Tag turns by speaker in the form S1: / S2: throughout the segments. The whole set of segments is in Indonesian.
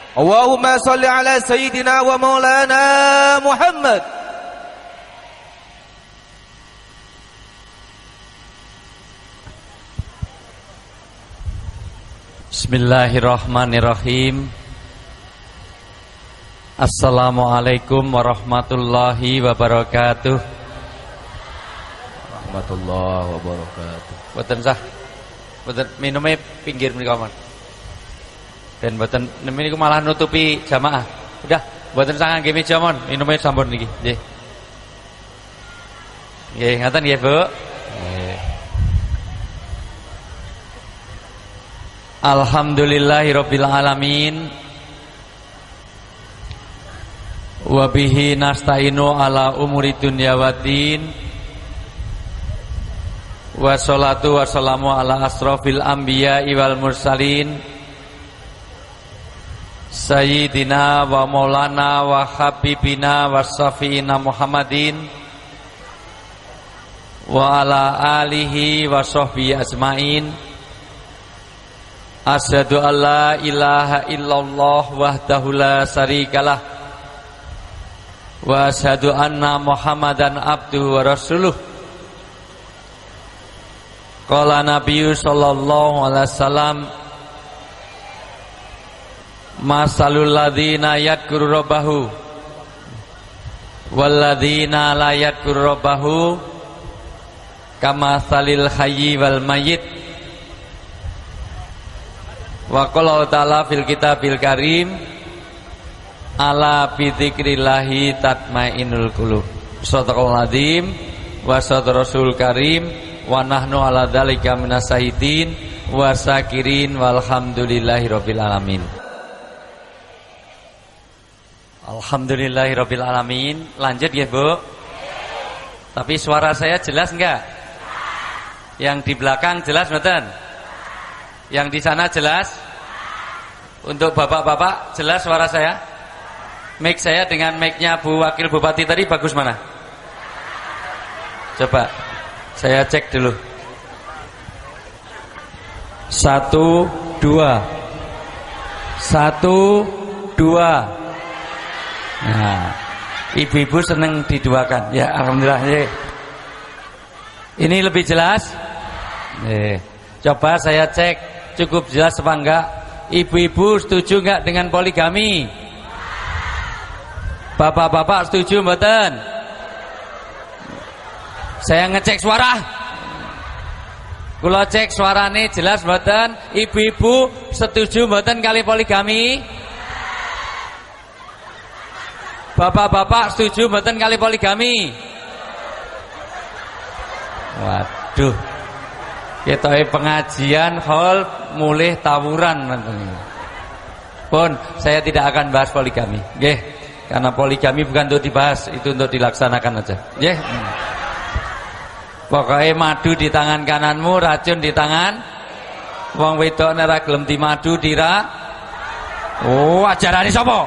S1: Allahumma salli ala sayyidina wa maulana Muhammad.
S2: Bismillahirrahmanirrahim. Assalamualaikum warahmatullahi wabarakatuh.
S1: Warahmatullahi wabarakatuh.
S2: Boten sah. Boten minumnya pinggir mriku mawon. Dan boten niku malah nutupi jamaah. Udah, boten sah ngangge meja mon, minumnya sampun niki. Nggih. Nggih, ngaten nggih, Bu. Alhamdulillahirabbil alamin. Wa bihi nasta'inu ala umuri dunya waddin. Wassalatu wassalamu ala asrofil anbiya'i wal mursalin Sayyidina wa maulana wa habibina wa syafi'ina Muhammadin wa ala alihi wa sahbihi ajmain. Asyhadu an la ilaha illallah wahdahu la syarikalah wa asyhadu anna Muhammadan abduhu wa rasuluh. Qala Nabiyyu sallallahu alaihi wasallam, masalul ladzina yadhkuru rabbahu wal ladzina la yadhkuru rabbahu kamatsalil hayyi wal mayyit. Wa qala ta'ala fil kitabil karim, ala bi dzikrillahi tatmainnul qulub. Shadaqallahul adzim wa shadaqa rasul karim wa nahnu ala dzalika minasyahitin wa syakirin walhamdulillahirabbil alamin. Alhamdulillahirabbil alamin. Lanjut ya, Bu. Tapi suara saya jelas enggak? Yang di belakang jelas mboten? Yang di sana jelas? Untuk bapak-bapak jelas suara saya? Mic saya dengan mic-nya Bu Wakil Bupati tadi bagus mana? Coba saya cek dulu. 1, 2. 1, 2. Nah, ibu-ibu seneng diduakan. Ya, alhamdulillah. Ini lebih jelas? Coba saya cek. Cukup jelas apa enggak? Ibu-ibu setuju enggak dengan poligami? Bapak-bapak setuju mboten? Saya ngecek suara. Kula cek suarane jelas mboten? Ibu-ibu setuju mboten kali poligami? Bapak-bapak setuju mboten kali poligami? Waduh. Ketoke pengajian hall mulih tawuran. Pun saya tidak akan bahas poligami. Nggih, karena poligami bukan untuk dibahas, itu untuk dilaksanakan aja. Nggih. Pokoknya madu di tangan kananmu, racun di tangan wong wedok nek gelem dimadu dira. Oh, ajarane sapa?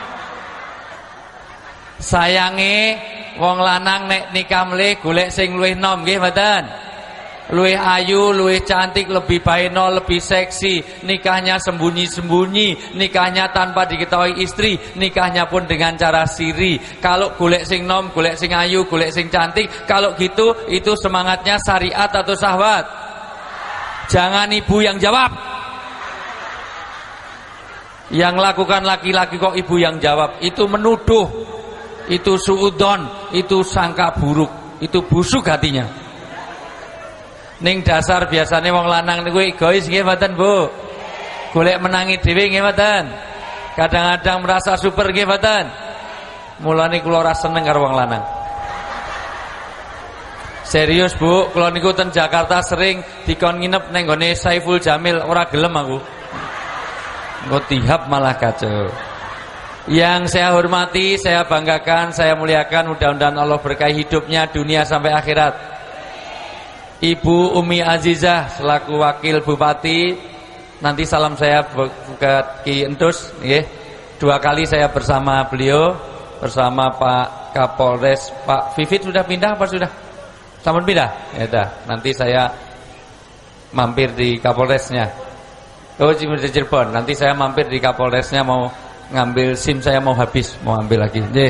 S2: Sayange wong lanang nek nikah mleh golek sing luwih nom nggih mboten? Luwih ayu, luwih cantik, lebih baeno, lebih seksi. Nikahnya sembunyi-sembunyi, nikahnya tanpa diketahui istri, nikahnya pun dengan cara siri. Kalau golek sing nom, golek sing ayu, golek sing cantik, kalau gitu itu semangatnya syariat atau syahwat? Jangan ibu yang jawab. Yang lakukan laki-laki kok ibu yang jawab? Itu menuduh, itu suudzon, itu sangka buruk, itu busuk hatinya. Ning dasar biasanya wong lanang niku egois nggih mboten, Bu? Golek menangi dhewe nggih mboten? Kadang-kadang merasa super nggih mboten? Mulane kula ora seneng karo wong lanang. Serius, Bu, kula niku ten Jakarta sering dikon nginep ning gone Saiful Jamil, ora gelem aku. Engko tihap malah kacau. Yang saya hormati, saya banggakan, saya muliakan, mudah-mudahan Allah berkahi hidupnya dunia sampai akhirat. Ibu Umi Azizah selaku Wakil Bupati, nanti salam saya ke Ki Entus, nggih. 2 kali saya bersama beliau, bersama Pak Kapolres. Pak Vivit sudah pindah apa sudah? Sampun pindah? Ya dah. Nanti saya mampir di Kapolresnya. Oh, di Cirebon. Nanti saya mampir di Kapolresnya mau ngambil SIM saya mau habis, mau ambil lagi. Nggih.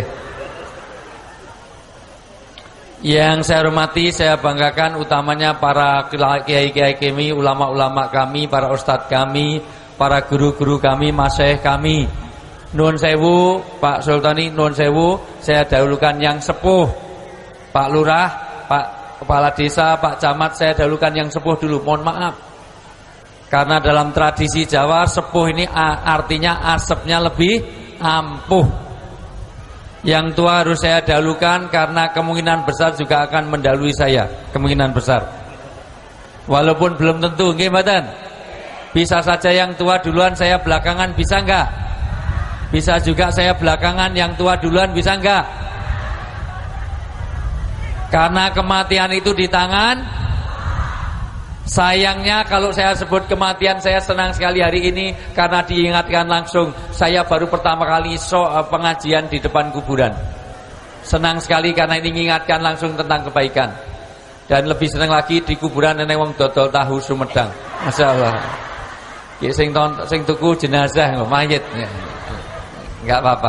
S2: Yang saya hormati, saya banggakan utamanya para kiai-kiai kami, ulama-ulama kami, para ustadz kami, para guru-guru kami, masyaikh kami. Nuwun sewu, Pak Sultani, nuwun sewu, saya dahulukan yang sepuh. Pak Lurah, Pak Kepala Desa, Pak Camat, saya dahulukan yang sepuh dulu. Mohon maaf. Karena dalam tradisi Jawa, sepuh ini artinya asapnya lebih ampuh. Yang tua harus saya dahulukan karena kemungkinan besar juga akan mendahului saya. Kemungkinan besar. Walaupun belum tentu, nggih mboten? Bisa saja yang tua duluan, saya belakangan, bisa enggak? Bisa juga saya belakangan, yang tua duluan, bisa enggak? Karena kematian itu di tangan. Sayangnya kalau saya sebut kematian, saya senang sekali hari ini karena diingatkan langsung. Saya baru pertama kali pengajian di depan kuburan. Senang sekali karena ini mengingatkan langsung tentang kebaikan. Dan lebih senang lagi di kuburan nenek wong dodol tahu Sumedang. Masya Allah. Sing tuku jenazah mayit. Enggak apa-apa.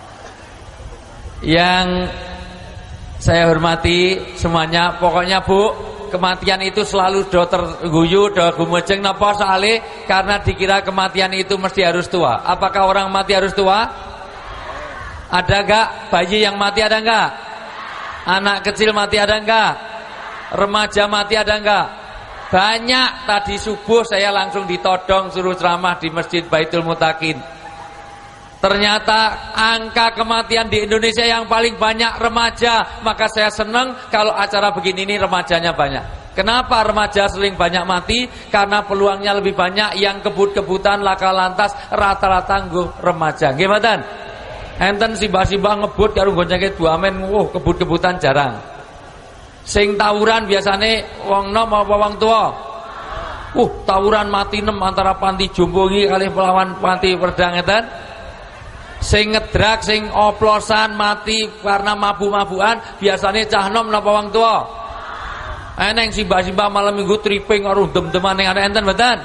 S2: Yang saya hormati semuanya, pokoknya Bu, kematian itu selalu do terguyu, do gumejeng napa soalé karena dikira kematian itu mesti harus tua. Apakah orang mati harus tua? Ada enggak? Bayi yang mati ada enggak? Anak kecil mati ada enggak? Remaja mati ada enggak? Banyak. Tadi subuh saya langsung ditodong suruh ceramah di Masjid Baitul Mutakin. Ternyata angka kematian di Indonesia yang paling banyak remaja. Maka saya senang kalau acara begini ini remajanya banyak. Kenapa remaja sering banyak mati? Karena peluangnya lebih banyak. Yang kebut-kebutan laka lantas rata-rata nggo remaja. Nggih mboten? Enten simbah-simbah ngebut karo goncenge duamen, kebut-kebutan jarang. Sing tawuran biasane wong nom apa wong tua? Tawuran mati 6 antara panti Jombo iki kalih pelawan panti Wedang ngeten. Sing ngedrak, sing oplosan mati karena mabuk-mabukan biasanya cah nom napa wong tua? Eneng simbah-simbah malam minggu tripping karo dem-deman ning ana enten mboten?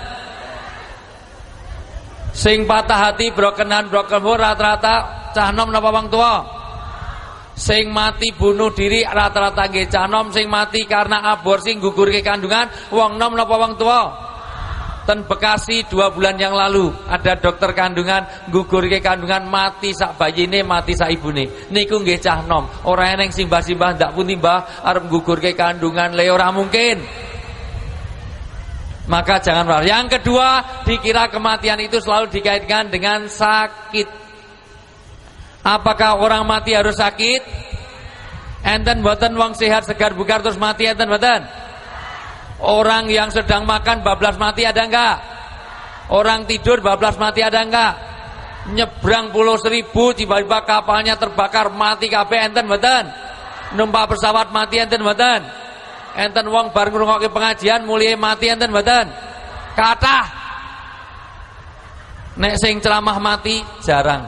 S2: Sing patah hati broken rata-rata cah nom napa wong tua? Sing mati bunuh diri rata-rata nggih cah nom, sing mati karena aborsi nggugurke kandungan wong nom napa wong tua? Ten Bekasi 2 bulan yang lalu ada dokter kandungan gugurke kandungan mati sak bayine mati sak ibune. Niku nggih cah nom. Ora eneng simbah-simbah ndak pundi mbah arep gugurke kandungan le ora mungkin. Maka jangan marah. Yang kedua, dikira kematian itu selalu dikaitkan dengan sakit. Apakah orang mati harus sakit? Enten mboten wong sehat segar bugar terus mati enten mboten? Orang yang sedang makan bablas mati ada enggak? Orang tidur bablas mati ada enggak? Nyebrang Pulau Seribu tiba-tiba kapalnya terbakar mati kabeh enten mboten? Numpak pesawat mati enten mboten? Enten wong bar ngrungokke pengajian mulai mati enten mboten? Kathah. Nek sing ceramah mati jarang.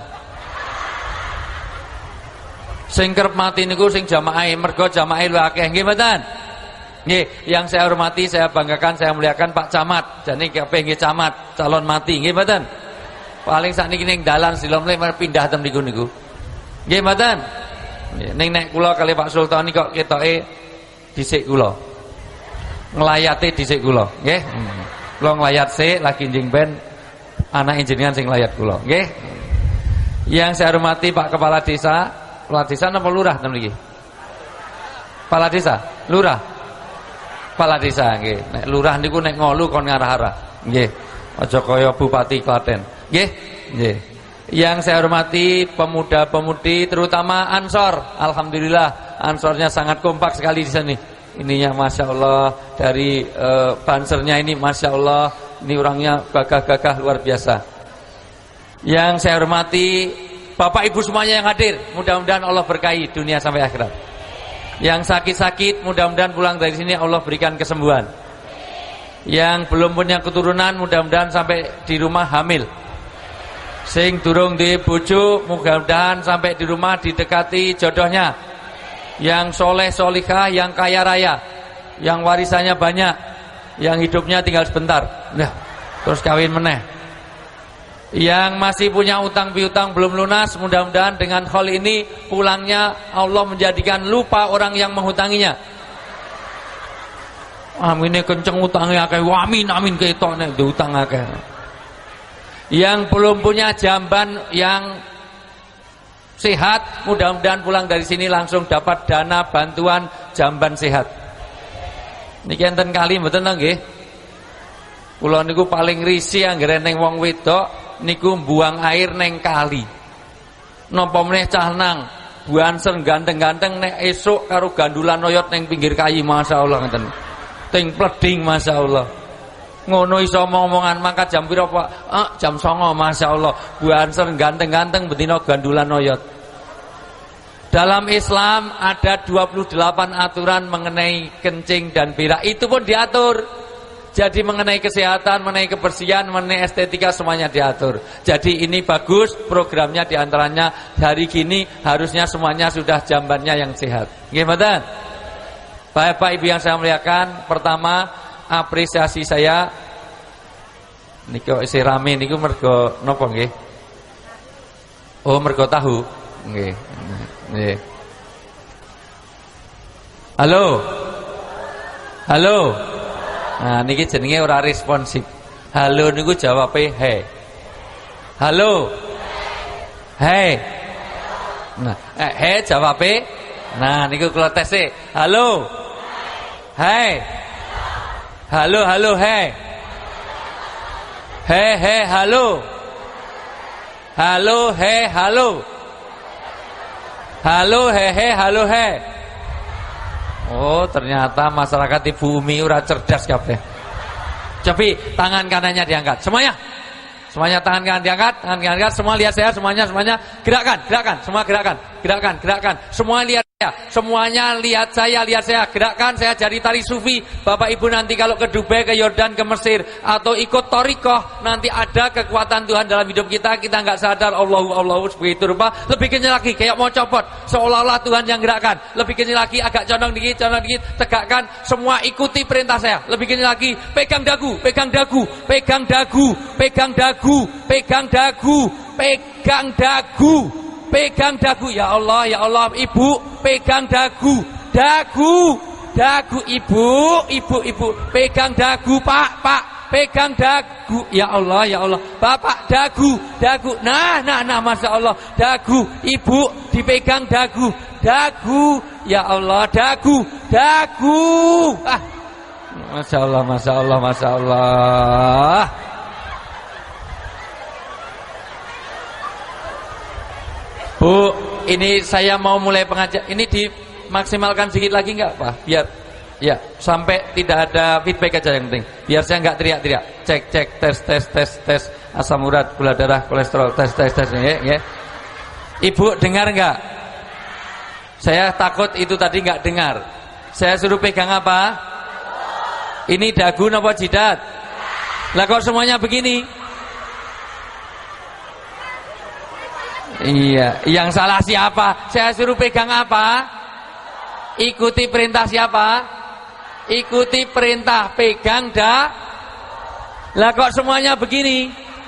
S2: Sing kerep mati niku sing jamaah, mergo jamaah luwih akeh nggih mboten? Nggih, yang saya hormati, saya banggakan, saya muliakan Pak Camat. Jane kepengin camat, calon mati, nggih mboten? Paling sakniki ning dalan silomle pindah ten niku niku. Nggih mboten? Ning nek kula kali Pak Sultan kok ketoke dhisik kula. Nglayate dhisik kula, nggih. Kula nglayat sik lagi njing ben anak jenengan sing nglayat kula, nggih. Yang saya hormati Pak Kepala Desa, Kepala Desa napa lurah ten mriki? Kepala Desa, lurah. Kepala Desa nggih. Nek lurah niku nek ngolu kon ngarah-arah. Nggih. Aja kaya Bupati Klaten. Nggih. Nggih. Yang saya hormati pemuda-pemudi terutama Ansor. Alhamdulillah Ansornya sangat kompak sekali di sini. Ininya Masya Allah. Dari bansernya ini Masya Allah. Ini orangnya gagah-gagah luar biasa. Yang saya hormati Bapak Ibu semuanya yang hadir. Mudah-mudahan Allah berkahi dunia sampai akhirat. Yang sakit-sakit mudah-mudahan pulang dari sini Allah berikan kesembuhan. Yang belum punya keturunan mudah-mudahan sampai di rumah hamil. Sing durung di bojo mudah-mudahan sampai di rumah didekati jodohnya. Yang soleh solihah, yang kaya raya, yang warisannya banyak, yang hidupnya tinggal sebentar. Nah, terus kawin meneh. Yang masih punya utang piutang belum lunas, mudah-mudahan dengan hal ini pulangnya Allah menjadikan lupa orang yang menghutanginya. Amine kenceng utangnya akeh, amin amin ketok nek utang akeh. Yang belum punya jamban yang sehat, mudah-mudahan pulang dari sini langsung dapat dana bantuan jamban sehat. Niki enten kali mboten nggih. Kula niku paling risih anggere ning wong wedok niku buang air neng kali. Napa meneh cah nang buanser ganteng-ganteng nek esuk karo gandulan oyot neng pinggir kayi, masyaallah ngeten. Ting pleding masyaallah. Ngono iso omongan mangkat jam pira Pak? Jam 09.00 masyaallah. Buanser ganteng-ganteng betina gandulan oyot. Dalam Islam ada 28 aturan mengenai kencing dan berak. Itu pun diatur. Jadi mengenai kesehatan, mengenai kebersihan, mengenai estetika semuanya diatur. Jadi ini bagus programnya, diantaranya hari gini harusnya semuanya sudah jambannya yang sehat. Gimana? Bapak Ibu yang saya muliakan, pertama apresiasi saya niku isi rame niku mergo napa nggih? Oh mergo tahu. Nggih. Nggih. Halo. Halo. Nah niki jenenge ora responsif. Halo niku jawabe he. Halo. He. Nah, he jawabe. Nah niku kula tes. Halo. Hai. Halo halo he. He halo. Halo he halo. Halo he halo he. Oh ternyata masyarakat Ibu Umi ora cerdas kabeh. Coba tangan kanannya diangkat. Semuanya tangan kanan diangkat, tangan kanan diangkat. Semua lihat saya, semuanya gerakan, semua gerakan. Semua lihat saya, semuanya lihat saya, gerakan. Saya jadi tari sufi. Bapak Ibu nanti kalau ke Dubai, ke Yordan, ke Mesir atau ikut thariqah, nanti ada kekuatan Tuhan dalam hidup kita nggak sadar. Allahu begitu rupa. Lebih kencang lagi, kayak mau copot, seolah-olah Tuhan yang gerakan. Lebih kencang lagi, agak condong dikit, tegakkan. Semua ikuti perintah saya. Lebih kencang lagi, pegang dagu. Ya Allah, Ibu pegang dagu, Ibu pegang dagu, Pak pegang dagu, ya Allah, Bapak dagu, nah, Masya Allah, dagu, Ibu dipegang dagu, ya Allah, dagu, Masya Allah. Bu, ini saya mau mulai pengajian. Ini dimaksimalkan sedikit lagi enggak, Pak? Biar ya sampai tidak ada feedback aja yang penting. Biar saya enggak teriak-teriak. Cek tes asam urat, gula darah, kolesterol, tes ya. Ibu dengar enggak? Saya takut itu tadi enggak dengar. Saya suruh pegang apa? Ini dagu apa jidat? Lah kok semuanya begini? Iya, yang salah siapa? Saya suruh pegang apa? Ikuti perintah siapa? Ikuti perintah, pegang Lah kok semuanya begini?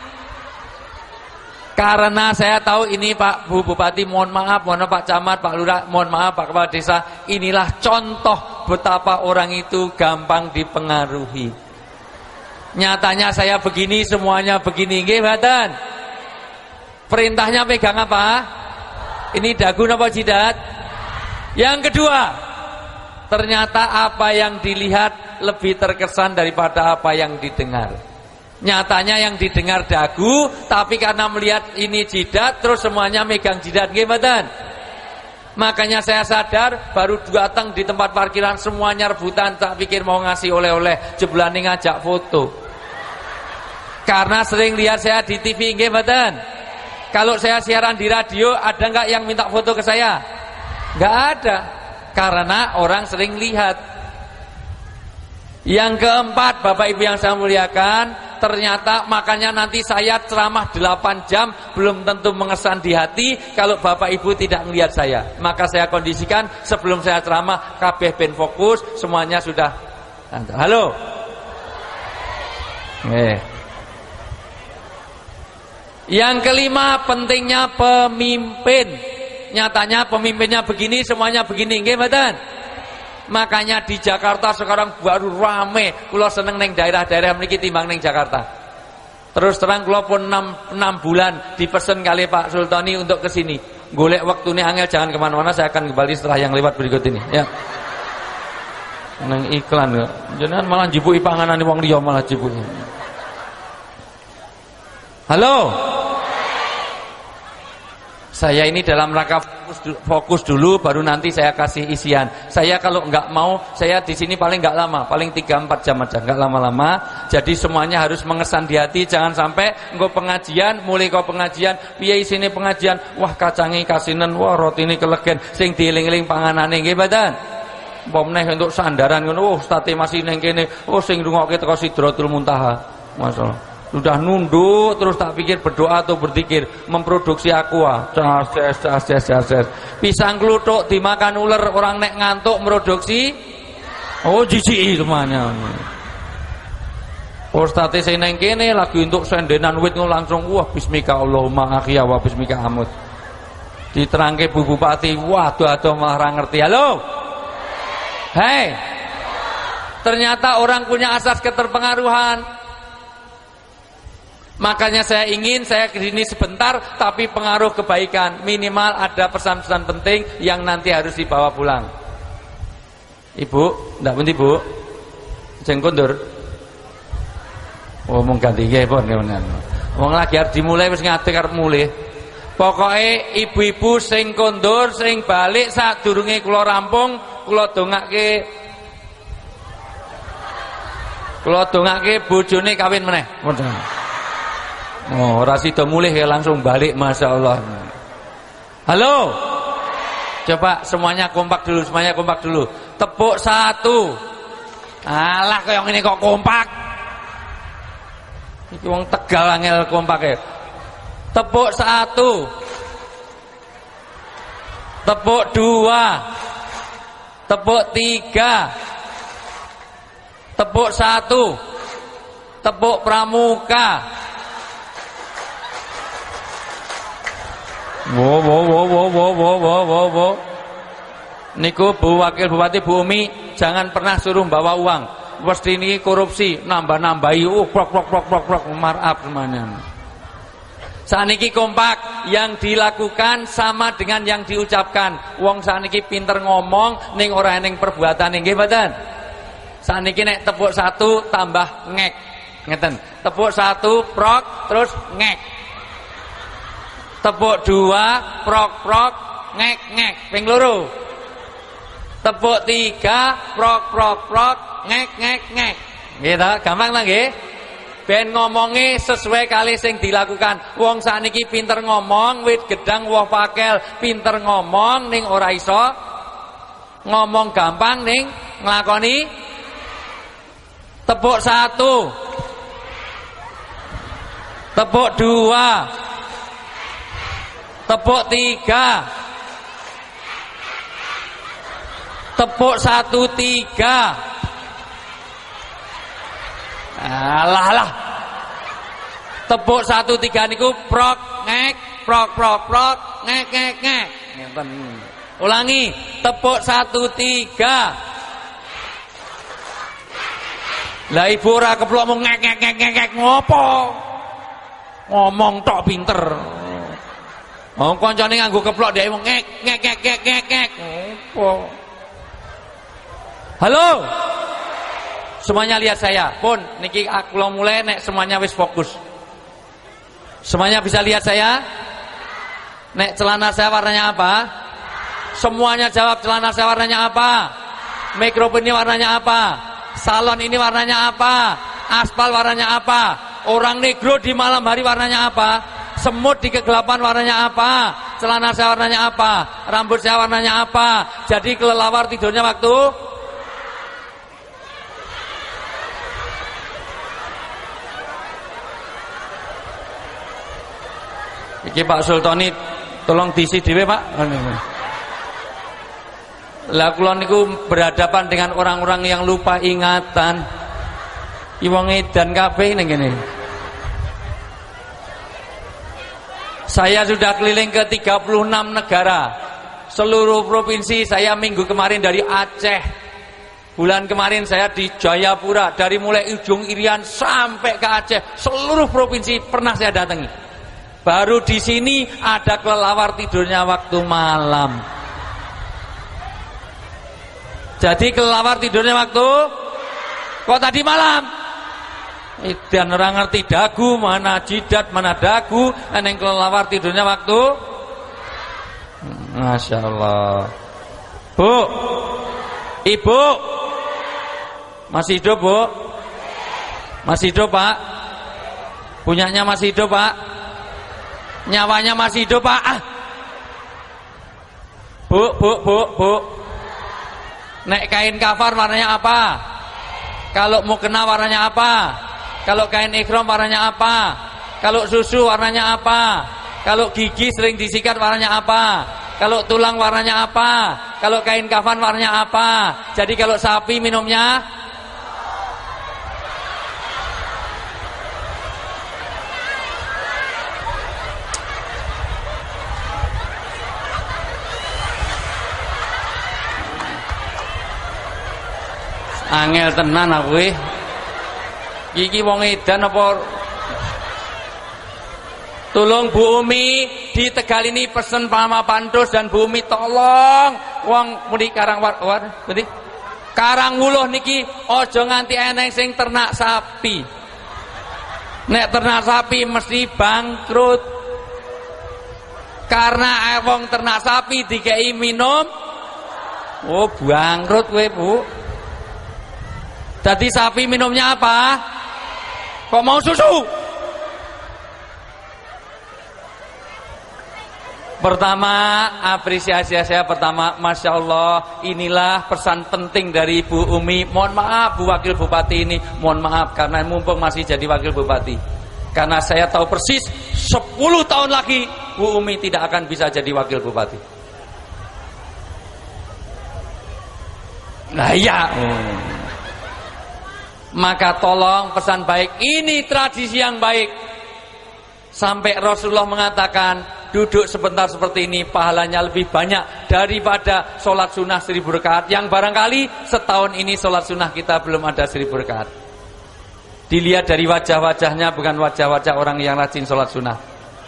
S2: Karena saya tahu ini Pak Bu Bupati, mohon maaf Pak Camat, Pak Lurah, mohon maaf Pak Kepala Desa. Inilah contoh betapa orang itu gampang dipengaruhi. Nyatanya saya begini, semuanya begini. Nggih, mboten? Perintahnya pegang apa? Ini dagu apa jidat? Yang kedua, ternyata apa yang dilihat lebih terkesan daripada apa yang didengar. Nyatanya yang didengar dagu, tapi karena melihat ini jidat, terus semuanya megang jidat. Gimana? Makanya saya sadar, baru datang di tempat parkiran semuanya rebutan, tak pikir mau ngasih oleh-oleh, jeblani ngajak foto. Karena sering lihat saya di TV, gimana? Kalau saya siaran di radio, ada nggak yang minta foto ke saya? Nggak ada, karena orang sering lihat. Yang keempat, Bapak Ibu yang saya muliakan, ternyata makanya nanti saya ceramah 8 jam belum tentu mengesan di hati kalau Bapak Ibu tidak melihat saya. Maka saya kondisikan sebelum saya ceramah, kabeh ben fokus, semuanya sudah. Halo. Yang kelima, pentingnya pemimpin. Nyatanya pemimpinnya begini, semuanya begini, nggih mboten? Makanya di Jakarta sekarang baru rame. Kula seneng neng daerah-daerah mriki timbang neng Jakarta. Terus terang kula pun 6 bulan dipesen kali Pak Sultani untuk kesini. Golek waktune angel, jangan kemana-mana, saya akan kembali setelah yang lewat berikut ini ya. Neng iklan ya. Jenengan malah jibuki panganane wong liya malah jibuki. Halo. Saya ini dalam rangka fokus dulu, baru nanti saya kasih isian. Saya kalau nggak mau, saya di sini paling nggak lama, paling 3-4 jam aja, nggak lama-lama. Jadi semuanya harus mengesan di hati, jangan sampai engko pengajian, mulai kau pengajian, piye isine pengajian, wah kacangi kasinen, wah roti ini kelegen, sing dieling-eling panganane nggih mboten. Pom neh untuk sandaran ngono, oh state masih neng kene, oh sing rungokke teko Sidratul Muntaha. Masyaallah. Sudah nunduk terus tak pikir berdoa atau berzikir, memproduksi aqua. Cas. Pisang kluthuk dimakan ular, orang nek ngantuk produksi. Oh jijiki semuanya. Ustate sing neng kene lagi untuk sendenan wit langsung wah bismika Allahumma akhya wa bismika amut. Diterangke Bu Bupati, waduh aduh malah ora ngerti. Halo. Hei. Ternyata orang punya asas keterpengaruhan. Makanya saya ingin saya kesini sebentar, tapi pengaruh kebaikan. Minimal ada pesan-pesan penting yang nanti harus dibawa pulang. Ibu, ndak penting Bu? Jeng kondur. Oh, mung ganti nggih pun kemenan. Wong lagi arep dimulai wis ngate karep mulih. Pokoke ibu-ibu sing kondur, sing balik sadurunge kula rampung, kula dongake bojone kawin meneh. Oh, ora sida mulih ya langsung balik, Masya Allah. Halo. Coba semuanya kompak dulu, Tepuk 1. Alah kaya ngene kok kompak. Iki wong Tegal angel kompake. Tepuk 1. Tepuk 2. Tepuk 3. Tepuk 1. Tepuk pramuka. Wo. Niku Bu Wakil Bupati Bu Umi, jangan pernah suruh bawa uang. Mesti ini korupsi, nambah-nambahi, prok, marap semuanya. Saniki kompak, yang dilakukan sama dengan yang diucapkan. Wong saniki pinter ngomong, ning ora ning perbuatan nggih mboten. Saniki nek tepuk 1 tambah ngek. Ngeten. Tepuk 1 prok terus ngek. Tepuk 2 prok ngek ping loro. Tepuk 3 prok ngek. Gitu, gampang lah nggih. Ben ngomongi sesuai kali sing dilakukan. Wong sakniki pinter ngomong, wit gedang woh pakel, pinter ngomong ning ora iso ngomong gampang ning nglakoni. Tepuk 1. Tepuk 2. Tepuk 3. Tepuk 1 3. Alah. Tepuk 1 3 niku prok ngek, prok ngek. Ngeten. Ulangi, tepuk 1 3. Lah ibu ora keplok mung ngek ngopo? Ngomong tok pinter. Oh, koncone nganggo keplok dhek wong ngek. Opo? Halo. Semuanya lihat saya. Pun niki kula mulai nek semuanya wis fokus. Semuanya bisa lihat saya? Nek celana saya warnanya apa? Semuanya jawab, celana saya warnanya apa? Mikrofon ini warnanya apa? Salon ini warnanya apa? Aspal warnanya apa? Orang negro di malam hari warnanya apa? Semut di kegelapan warnanya apa? Celana saya warnanya apa? Rambut saya warnanya apa? Jadi kelelawar tidurnya waktu iki Pak Sultani tolong diisi dhewe Pak. Lah kula niku berhadapan dengan orang-orang yang lupa ingatan. Ki wong edan kabeh ning kene. Saya sudah keliling ke 36 negara. Seluruh provinsi. Saya minggu kemarin dari Aceh. Bulan kemarin saya di Jayapura. Dari mulai ujung Irian sampai ke Aceh. Seluruh provinsi pernah saya datangi. Baru di sini ada kelelawar tidurnya waktu malam. Jadi kelelawar tidurnya waktu kok tadi malam. Dan orang ngerti dagu, mana jidat, mana dagu. Eneng kelelawar tidurnya waktu. Masya Allah. Bu, ibu, masih hidup bu? Masih hidup pak? Punyanya masih hidup pak? Nyawanya masih hidup pak? Ah. Bu. Nek kain kafar warnanya apa? Kalau mau kena warnanya apa? Kalau kain ikhram warnanya apa? Kalau susu warnanya apa? Kalau gigi sering disikat warnanya apa? Kalau tulang warnanya apa? Kalau kain kafan warnanya apa? Jadi kalau sapi minumnya angel tenan aku iki wong edan apa. Tolong Bu Umi di Tegal ini pesen Pama Pantus dan Bu Umi tolong wong muni Karangwuluh niki aja nganti eneng sing ternak sapi. Nek ternak sapi mesti bangkrut. Karena wong ternak sapi dikei minum oh bangkrut kowe Bu. Jadi sapi minumnya apa? Kok mau susu? Pertama, apresiasi saya pertama, Masya Allah, inilah pesan penting dari Bu Umi. Mohon maaf Bu Wakil Bupati ini, mohon maaf karena mumpung masih jadi Wakil Bupati. Karena saya tahu persis 10 tahun lagi Bu Umi tidak akan bisa jadi Wakil Bupati. Nah iya. Maka tolong pesan baik, ini tradisi yang baik. Sampai Rasulullah mengatakan duduk sebentar seperti ini pahalanya lebih banyak daripada sholat sunnah 1000 rakaat. Yang barangkali setahun ini sholat sunnah kita belum ada 1000 rakaat. Dilihat dari wajah-wajahnya, bukan wajah-wajah orang yang rajin sholat sunnah.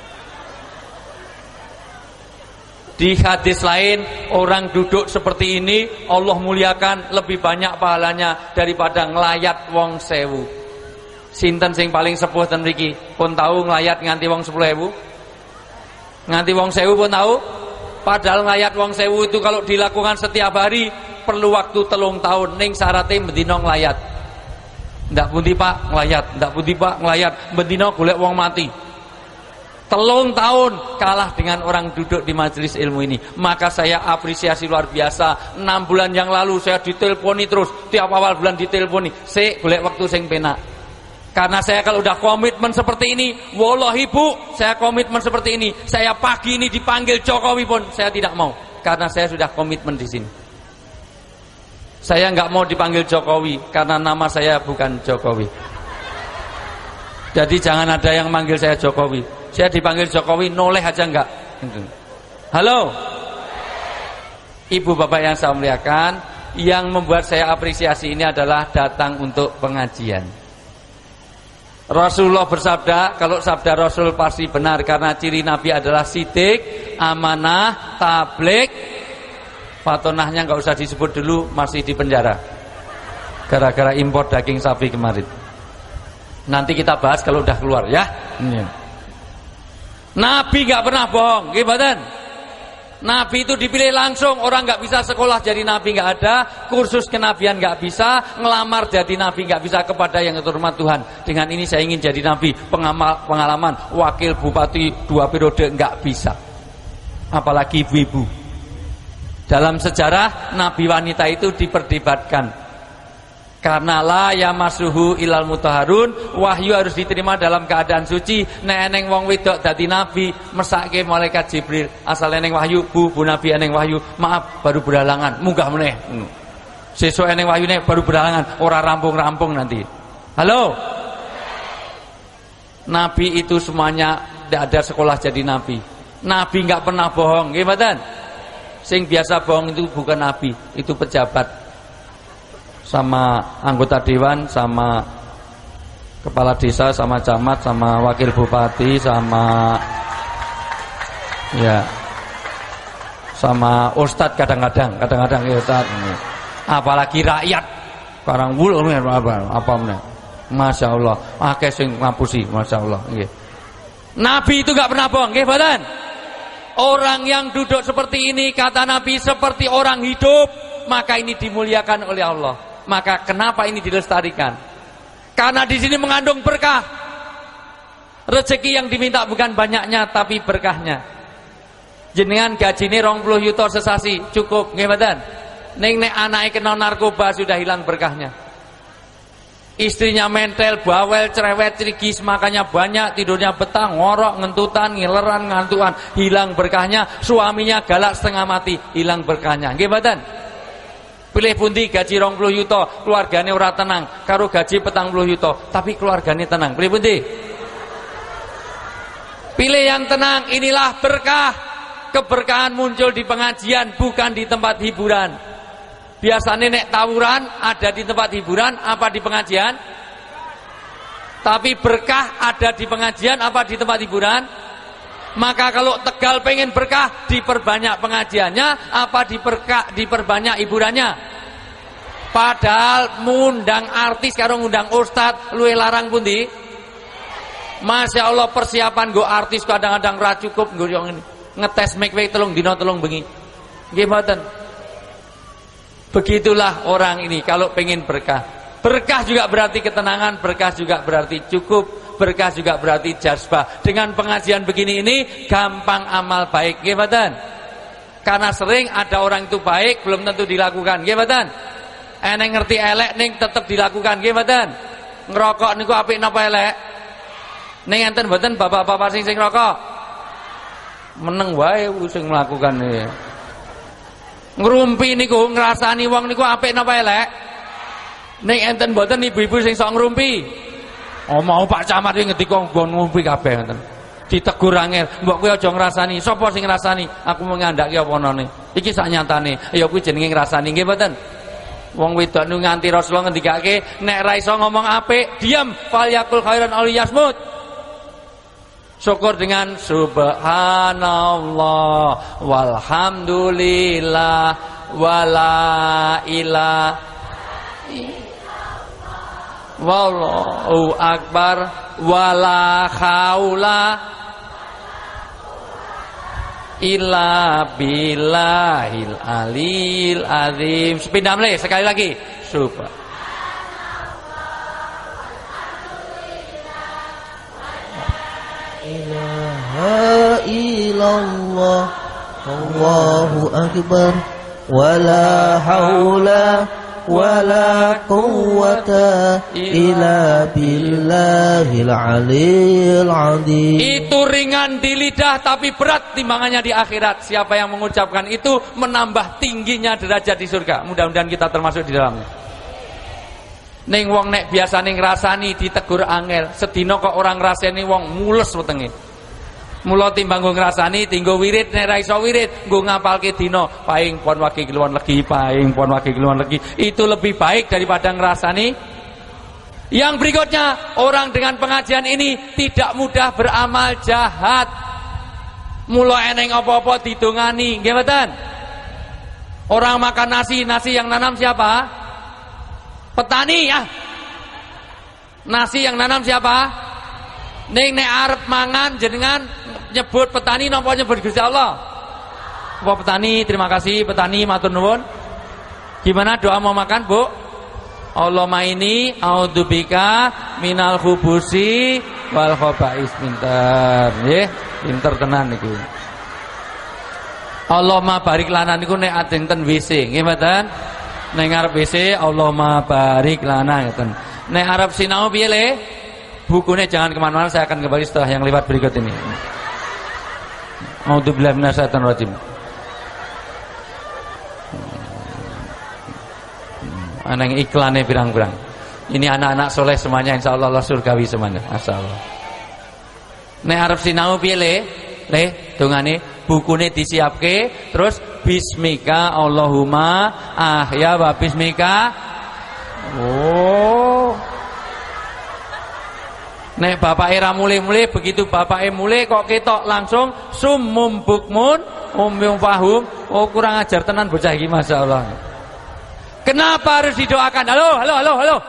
S2: Di hadis lain, orang duduk seperti ini Allah muliakan lebih banyak pahalanya daripada ngelayat wong 1000. Sinten sing paling sepuh ten mriki pun tahu nglayat nganti wong 10.000? Nganti wong 1000 pun tahu? Padahal nglayat wong 1000 itu kalau dilakukan setiap hari perlu waktu 3 tahun ning syaraté bendina nglayat. Ndak pundi Pak nglayat, ndak pundi Pak nglayat, bendina golek wong mati. 3 tahun kalah dengan orang duduk di majelis ilmu ini. Maka saya apresiasi luar biasa. 6 bulan yang lalu saya diteleponi terus, tiap awal bulan diteleponi, "Sik golek waktu sing penak." Karena saya kalau udah komitmen seperti ini, wallahi Bu, saya komitmen seperti ini. Saya pagi ini dipanggil Jokowi pun saya tidak mau, karena saya sudah komitmen di sini. Saya nggak mau dipanggil Jokowi karena nama saya bukan Jokowi. Jadi jangan ada yang manggil saya Jokowi. Saya dipanggil Jokowi noleh aja enggak. Halo Ibu Bapak yang saya muliakan, yang membuat saya apresiasi ini adalah datang untuk pengajian. Rasulullah bersabda, kalau sabda Rasul pasti benar, karena ciri Nabi adalah sidik, amanah, tabligh. Fatonahnya nggak usah disebut dulu, masih di penjara gara-gara impor daging sapi kemarin. Nanti kita bahas kalau udah keluar ya. Nabi nggak pernah bohong, gimana? Nabi itu dipilih langsung, orang nggak bisa sekolah jadi nabi nggak ada, kursus kenabian nggak bisa, ngelamar jadi nabi nggak bisa kepada yang terhormat Tuhan. Dengan ini saya ingin jadi nabi, pengalaman wakil bupati 2 periode nggak bisa, apalagi ibu-ibu. Dalam sejarah nabi wanita itu diperdebatkan. Karena la yamasuhu ilal mutahharun, wahyu harus diterima dalam keadaan suci. Nek eneng wong wedok dadi nabi, mesake malaikat Jibril. Asal eneng wahyu, bu nabi eneng wahyu, maaf baru berhalangan, munggah meneh. Sesuk eneng wahyune baru berhalangan, ora rampung-rampung nanti. Halo. Nabi itu semuanya tidak ada sekolah jadi nabi. Nabi nggak pernah bohong, nggih mboten? Sing biasa bohong itu bukan nabi, itu pejabat. Sama anggota dewan, sama kepala desa, sama camat, sama wakil bupati, sama ya sama ustadz kadang-kadang ya ustadz. Apalagi rakyat sekarang wul apa meneh. Masya Allah, akeh sing ngapusi, masya Allah. Nggih. Nabi itu gak pernah bohong, nggih mboten? Orang yang duduk seperti ini kata Nabi seperti orang hidup, maka ini dimuliakan oleh Allah. Maka kenapa ini dilestarikan? Karena di sini mengandung berkah. Rezeki yang diminta bukan banyaknya tapi berkahnya. Jenengan gajine 20 yuta sesasi cukup, nggih mboten? Ning nek anake kena narkoba sudah hilang berkahnya. Istrinya mentel, bawel, cerewet, cerigis, makannya banyak, tidurnya betah, ngorok, ngentutan, ngileran, ngantuan, hilang berkahnya. Suaminya galak setengah mati, hilang berkahnya. Nggih mboten? Pilih pundi gaji 20 yuta, keluargane ora tenang, karo gaji 40 yuta, tapi keluargane tenang. Pilih pundi? Pilih yang tenang, inilah berkah. Keberkahan muncul di pengajian, bukan di tempat hiburan. Biasanya nek tawuran ada di tempat hiburan apa di pengajian? Tapi berkah ada di pengajian apa di tempat hiburan? Maka kalau Tegal pengen berkah, diperbanyak pengajiannya apa diperbanyak hiburannya? Padahal ngundang artis karo ngundang ustad luwih larang pundi? Masya Allah, persiapan go artis kadang-kadang ra cukup nggo yang ini. Ngetes mic wae 3 dina 3 bengi. Nggih mboten? Begitulah orang ini kalau pengen berkah. Berkah juga berarti ketenangan, berkah juga berarti cukup, berkah juga berarti jazbah. Dengan pengajian begini ini gampang amal baik, nggih mboten? Karena sering ada orang itu baik belum tentu dilakukan, nggih mboten? Eneng ngerti elek ning tetep dilakukan, nggih mboten? Ngerokok niku apik napa elek? Ning enten mboten bapak-bapak sing ngerokok? Meneng wae sing melakukan iki. Ngrumpi niku ngrasani wong niku apik napa elek? Ning enten mboten ibu-ibu sing sok ngrumpi. Oh mau Pak Camat iki ngendika nggon ngumpi kabeh ngoten. Ditegur angel, mbok kowe aja ngrasani. Sapa sing ngrasani? Aku mau ngandhaki apa none. Iki sak nyatane. Ya kuwi jenenge ngrasani nggih mboten? Wong wedok niku nganti Rasulullah ngendikake nek ra iso ngomong apik, diam falyakul khairan aw liyasmut. Syukur dengan subhanallah walhamdulillah wala ilaha wallahu akbar wala haula illa billahil alil azim. Sepindah mele sekali lagi. Subhanallah.
S3: La ilallah Allahu akbar wala haula wala quwwata illa billahil aliyil azim.
S2: Itu ringan di lidah tapi berat timbangannya di akhirat. Siapa yang mengucapkan itu menambah tingginya derajat di surga. Mudah-mudahan kita termasuk di dalamnya. Ning wong nek biasane ngrasani ditegur angel, sedina kok orang ngrasani wong mules wetenge. Mula timbang nggo ngrasani tinggo wirid, nek ra iso wirid nggo ngapalke dina paing pon wage kiluan legi, paing pon wage kiluan legi. Itu lebih baik daripada ngrasani. Yang berikutnya, orang dengan pengajian ini tidak mudah beramal jahat. Mula eneng apa-apa didongani, nggih mboten? Orang makan nasi yang nanam siapa? Petani ya. Nasi yang nanam siapa? Ning nek arep mangan jenengan nyebut petani napa nyebut Gusti Allah? Apa petani? Terima kasih petani, matur nuwun. Gimana doa mau makan, Bu? Allahumma ini a'udzubika minal khubusi wal khaba'is. Pinter nggih, pinter tenan niku. Allahumma barik lana niku nek ajeng ten WC, nggih mboten? Nek arep WC Allahumma barik lana ngoten. Nek arep sinau piye le? Bukunya jangan kemana-mana, saya akan kembali setelah yang lewat berikut ini. A'udzubillahi minasyaitonir rajim. Anang iklannya pirang-pirang. Ini anak-anak soleh semuanya, insya Allah surgawi semuanya. Masyaallah. Nek arep sinau piye le dongane bukune disiapke terus bismika Allahumma ahya wa bismika. Oh. Nek bapak era mulai begitu bapak mulai kok ketok langsung summum bukmun umyum fahum. Oh kurang ajar tenan bocah iki masyaallah. Kenapa harus didoakan? Halo.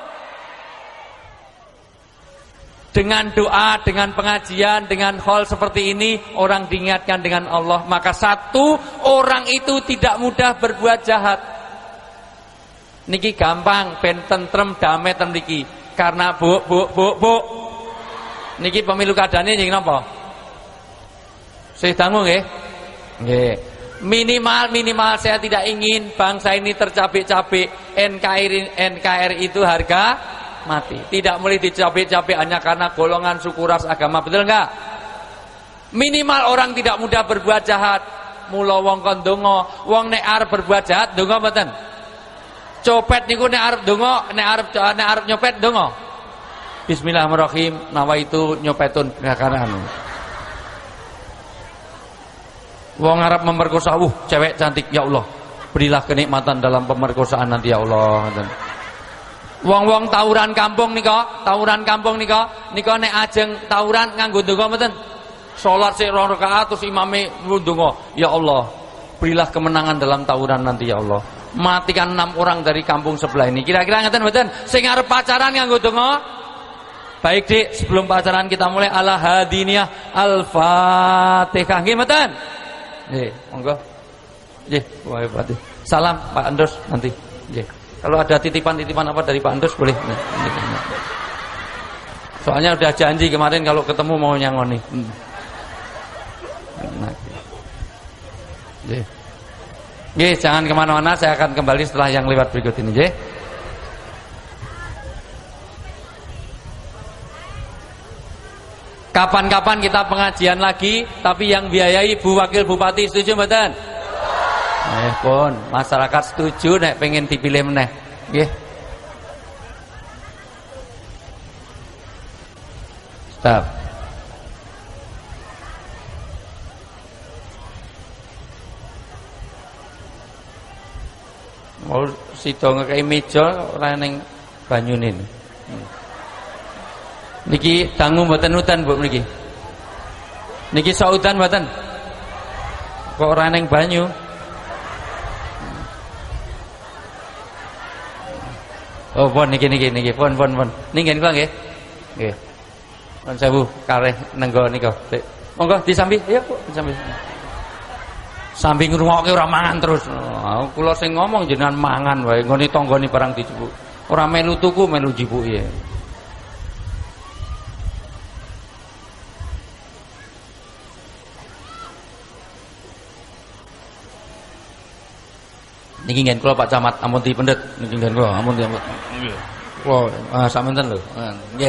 S2: Dengan doa, dengan pengajian, dengan hal seperti ini orang diingatkan dengan Allah, maka satu orang itu tidak mudah berbuat jahat. Niki gampang ben tentrem damai ten niki. Karena bu. Niki pemilu kadane nggih napa? Sih dangu nggih. Nggih. Minimal saya tidak ingin bangsa ini tercapek-capek. NKRI itu harga mati. Tidak boleh dicapek-capek hanya karena golongan suku ras agama. Betul enggak? Minimal orang tidak mudah berbuat jahat. Mula wong kon donga, wong nek arep berbuat jahat donga mboten? Copet niku nek arep donga, nek arep nyopet donga. Bismillahirrahmanirrahim, nawaitu nyopetun kakaran. Wong arep memperkosa, cewek cantik ya Allah. Berilah kenikmatan dalam pemerkosaan nanti ya Allah. Wong-wong tawuran kampung nika nek ajeng tawuran nganggo ndonga mboten? Salat sik 2 rakaat terus imame ndonga, ya Allah, berilah kemenangan dalam tawuran nanti ya Allah. Matikan 6 orang dari kampung sebelah ini. Kira-kira ngeten mboten? Sing arep pacaran nganggo ndonga. Baik Dik, sebelum pacaran kita mulai ala hadiniyah al-Fatihah. Nggih mboten? Nggih, monggo. Nggih, wae Fatih. Salam Pak Andos nanti. Nggih. Kalau ada titipan-titipan apa dari Pak Andos boleh. Soalnya udah janji kemarin kalau ketemu mau nyangoni. Nggih, jangan kemana-mana, saya akan kembali setelah yang lewat berikut ini. Nggih. Kapan-kapan kita pengajian lagi, tapi yang biayai Bu Wakil Bupati, setuju mboten? Pun masyarakat setuju nek pengen dipilih meneh. Nggih. Stop. Mau sida ngekei meja ora ning banyune. Niki dangu mboten udan Bu niki. Niki saudan mboten? Kok ora ning banyu? Oh, pon niki pon. Ningen kula nggih. Nggih. Pun sewu kareh nenggo nika. Monggo disambi, ayo Bu, disambi. Sambi ngrungokke ora mangan terus. Kula sing ngomong jenengan mangan wae nggone tanggane barang dijupuk. Ora melu tuku, melu jipuki. Niki ngen kula Pak Camat, ampun dipendet niki ngen kula, ampun diampun. Nggih. Kula samanten lho. Nggih.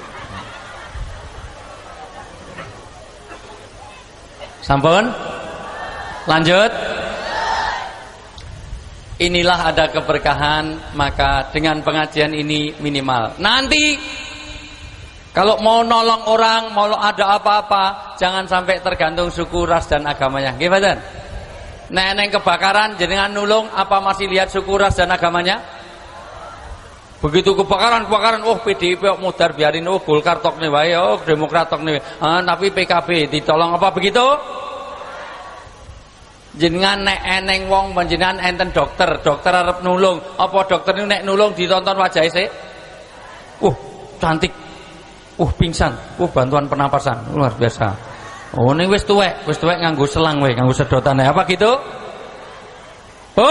S2: Sampun? Lanjut. Inilah ada keberkahan, maka dengan pengajian ini minimal. Nanti kalau mau nolong orang, mau ada apa-apa, jangan sampai tergantung suku, ras dan agamanya. Nggih mboten? Neneng kebakaran jenengan nulung apa masih lihat suku, ras dan agamanya? Begitu kebakaran, PDIP mudar biarin, Golkar tok nih wae, Demokrat tok nih. Tapi PKB ditolong apa begitu? Jenengan nek eneng wong panjenengan enten dokter arep nulung, apa dokter niku nek nulung ditonton wajahe sik? Cantik. Pingsan. Bantuan pernapasan luar biasa. Ini wis tuwek nganggo selang wae, nganggo sedotan apa gitu? Bu.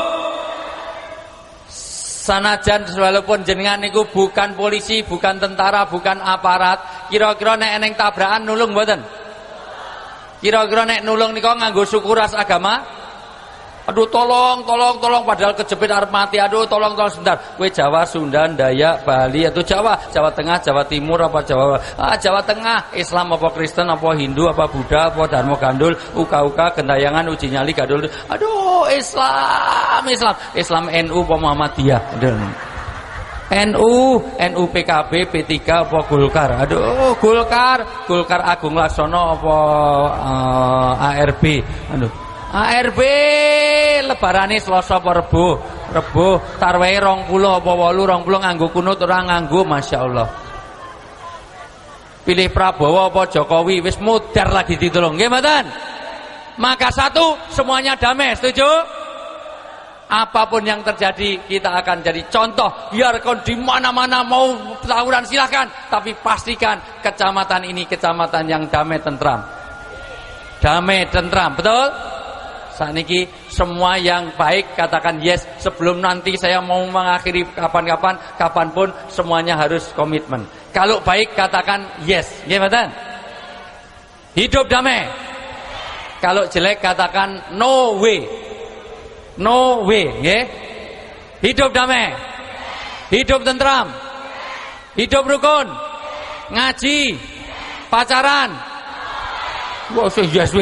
S2: Sanajan walaupun jenengan niku bukan polisi, bukan tentara, bukan aparat, kira-kira nek eneng tabrakan nulung mboten? Kira-kira nek nulung nika nganggo suku, ras, agama? Aduh tolong padahal kejepit arep mati. Aduh tolong sebentar. Kowe Jawa, Sunda, Dayak, Bali atau Jawa Tengah, Jawa Timur apa Jawa Tengah, Islam apa Kristen apa Hindu apa Buddha apa Dharma Gandul, uka gentayangan, uji nyali gadul. Aduh Islam NU apa Muhammadiyah. NU PKB P3 apa Golkar? Aduh, Golkar Agung Laksono apa ARB? Aduh, ARB lebarane Selasa apa Rebo? Rebo tarwehe 20 apa 8 20 nganggo kunut ora nganggo, masyaallah. Pilih Prabowo apa Jokowi, wis mudar lagi ditolong. Nggih mboten? Maka satu, semuanya damai, setuju? Apapun yang terjadi, kita akan jadi contoh. Biarkan di mana-mana mau tawuran silahkan, tapi pastikan kecamatan ini kecamatan yang damai tentram. Damai tentram, betul? Saat ini semua yang baik katakan yes. Sebelum nanti saya mau mengakhiri kapanpun semuanya harus komitmen. Kalau baik katakan yes, gimana? Hidup damai. Kalau jelek katakan no way. No way, nggih. Hidup damai. Hidup tentram. Hidup rukun. Ngaji. Pacaran. Wah, yes.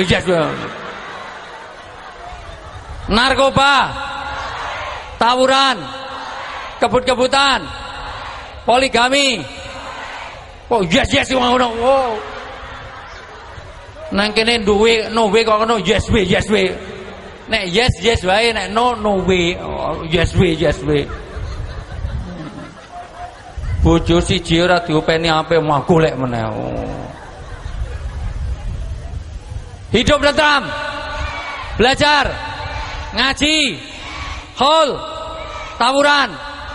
S2: Narkoba. Tawuran. Kebut-kebutan. Poligami. Oh, yes ngono. Wow. Nang kene duwe no way kok ngono yes way. Nek yes wae, nek no way. Oh, yes way. Bojo siji ora diopeni ape mah golek meneh. Oh. Hidup tentram. Belajar, ngaji, haul, tawuran,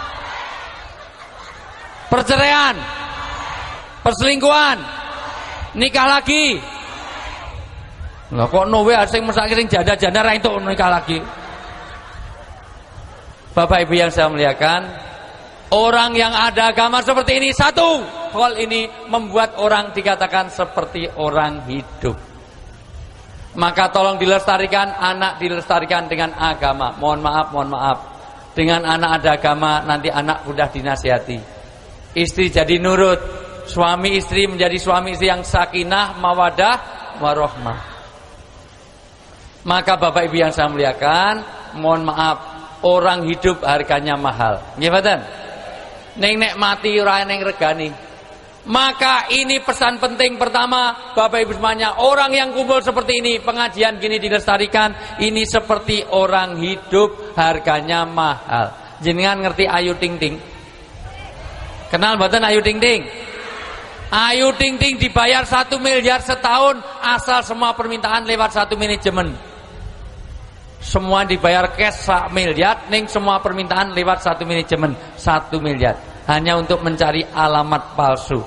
S2: perceraian, perselingkuhan, nikah lagi. Lah kok no way asing mesake sing janda-janda ra entuk nikah lagi. Bapak Ibu yang saya muliakan, orang yang ada agama seperti ini, satu hal ini membuat orang dikatakan seperti orang hidup. Maka tolong dilestarikan, anak dilestarikan dengan agama. Mohon maaf. Dengan anak ada agama, nanti anak mudah dinasihati. Istri jadi nurut, suami istri menjadi suami istri yang sakinah, mawadah, warahmah. Maka Bapak Ibu yang saya muliakan, mohon maaf, orang hidup harganya mahal. Nggih mboten? Ning nek mati ora ning regani. Maka ini pesan penting pertama, Bapak Ibu semuanya, orang yang kumpul seperti ini, pengajian gini dilestarikan, ini seperti orang hidup, harganya mahal. Jenengan ngerti Ayu Ting Ting? Kenal mboten Ayu Ting Ting? Ayu Ting Ting dibayar 1 miliar setahun asal semua permintaan lewat 1 manajemen. Semua dibayar cash 1 miliar, ning semua permintaan lewat 1 manajemen 1 miliar. Hanya untuk mencari alamat palsu.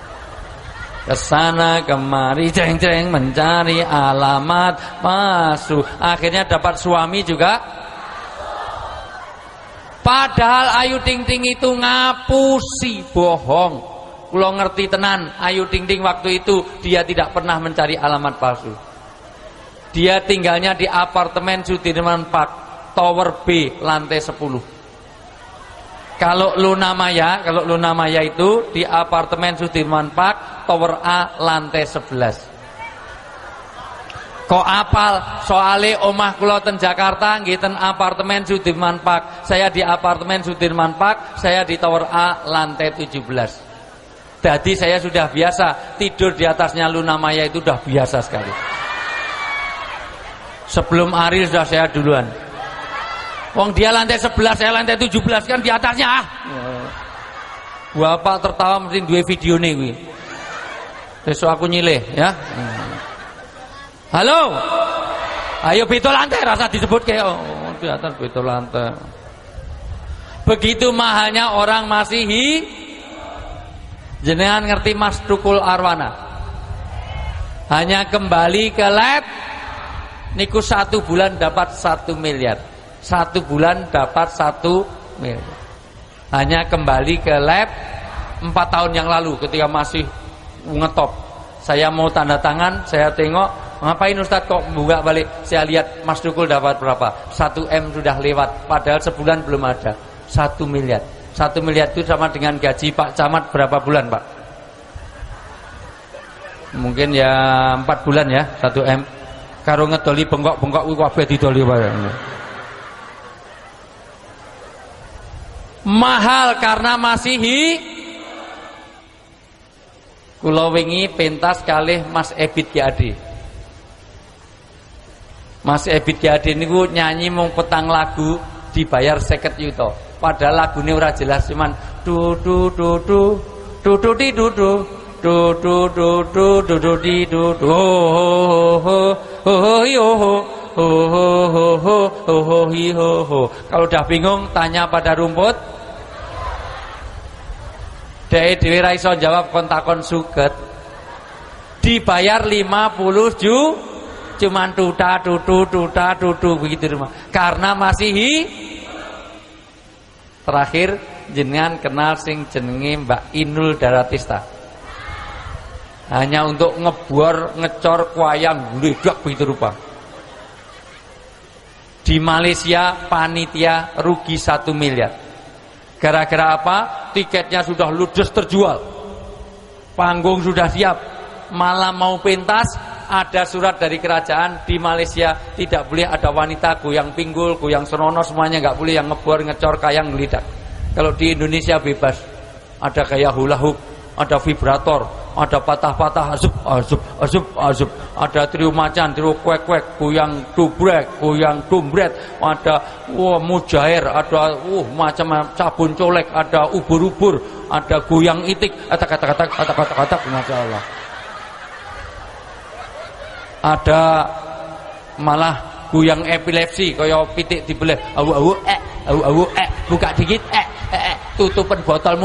S2: Kesana kemari ceng-ceng mencari alamat palsu. Akhirnya dapat suami juga. Padahal Ayu Ting Ting itu ngapusi, bohong. Kula ngerti tenan, Ayu Ting Ting waktu itu dia tidak pernah mencari alamat palsu. Dia tinggalnya di apartemen Sudirman Park, Tower B, lantai 10. Kalau Luna Maya itu di apartemen Sudirman Park, Tower A, lantai 11. Kok apal? Soale omah kula ten Jakarta nggih ten apartemen Sudirman Park. Saya di apartemen Sudirman Park, saya di Tower A, lantai 17. Jadi saya sudah biasa tidur di atasnya Luna Maya, itu sudah biasa sekali. Sebelum Ariel sudah saya duluan. Wong dia lantai 11, saya lantai 17, kan di atasnya. Bapak tertawa mesti duwe videone kuwi. Besok aku nyilih ya. Halo. Ayo beto lantai, rasa disebut kayak di atas beto lantai. Begitu mahalnya orang masih jenengan ngerti Mas Tukul Arwana? Hanya kembali ke lab niku 1 bulan dapat 1 miliar. 1 bulan dapat 1 miliar. Hanya kembali ke lab 4 tahun yang lalu ketika masih ngetop. Saya mau tanda tangan, saya tengok, ngapain Ustadz kok buka balik? Saya lihat Mas Tukul dapat berapa? 1 M sudah lewat, padahal sebulan belum ada. 1 miliar. 1 miliar itu sama dengan gaji Pak Camat berapa bulan, Pak? Mungkin ya 4 bulan ya, 1 M. Karo ngedoli bengkok-bengkok kuwi kabeh didoli wae. Mahal karena masih kula wingi pentas kalih Mas Ebit GAD. Mas Ebit GAD niku nyanyi mung petang lagu dibayar 50 yuta. Padahal lagune ora jelas, cuman du du du du du du di du du du du du du du du di du du ho ho ho ho. Kalau udah bingung tanya pada rumput. Dhewe ra iso jawab kontakon suket. Dibayar 50 cuman tutu begitu rumah. Karena masih terakhir jenengan kenal sing jenenge Mbak Inul Daratista. Hanya untuk ngebor ngecor wayang gledak begitu rupa. Di Malaysia panitia rugi 1 miliar. Gara-gara apa? Tiketnya sudah ludes terjual. Panggung sudah siap. Malam mau pentas, ada surat dari kerajaan di Malaysia tidak boleh ada wanita goyang pinggul, goyang senono, semuanya nggak boleh, yang ngebor, ngecor, kayang, ngelidak. Kalau di Indonesia bebas. Ada kayak hula hoop, ada vibrator, ada patah-patah, azub, ada trio macan, trio kwek-kwek, goyang dubrek, goyang dumbret, ada mujair, ada macam sabun colek, ada ubur-ubur, ada goyang itik, atak, Masya Allah. Ada malah goyang epilepsi, kaya pitik dibelah, awu, buka dikit, tutupan botolmu,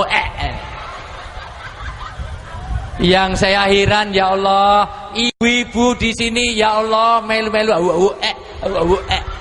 S2: Yang saya heran, ya Allah, ibu-ibu di sini, ya Allah, melu-melu, awu.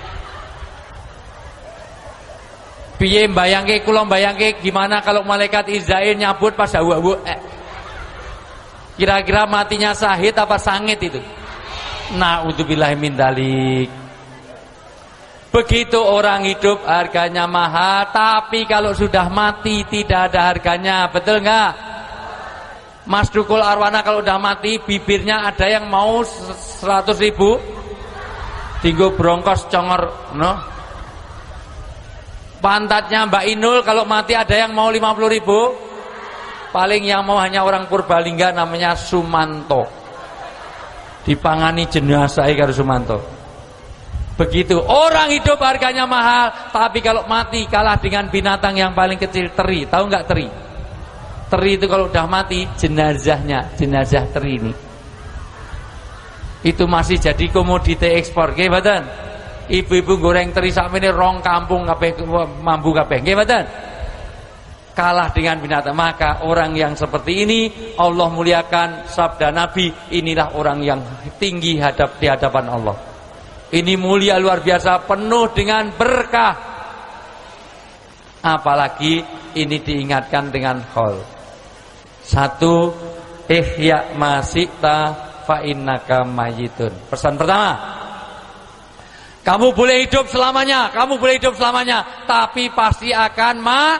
S2: Piye mbayangke, kula mbayangke gimana kalau malaikat Israil nyabut pas awu. Kira-kira matinya sahid apa sangit itu? Na'udzubillahi min dzalik. Begitu orang hidup harganya mahal, tapi kalau sudah mati tidak ada harganya, betul enggak? Mas Dukul Arwana kalau udah mati, bibirnya ada yang mau 100.000, tinggu brongkos congor, no? Pantatnya Mbak Inul kalau mati ada yang mau 50.000, paling yang mau hanya orang Purbalingga namanya Sumanto, dipangani jenazah karo Sumanto. Begitu orang hidup harganya mahal, tapi kalau mati kalah dengan binatang yang paling kecil, teri. Tahu nggak teri? Teri itu kalau udah mati, jenazah teri ini itu masih jadi komoditi ekspor, nggih mboten? Ibu-ibu goreng teri sakmene rong kampung kabeh mambu kabeh, nggih mboten? Kalah dengan binatang. Maka orang yang seperti ini Allah muliakan, sabda Nabi, inilah orang yang tinggi di hadapan Allah. Ini mulia luar biasa, penuh dengan berkah. Apalagi ini diingatkan dengan khol. 1, ihya masita fa innaka mayitun. Pesan pertama, kamu boleh hidup selamanya, tapi pasti akan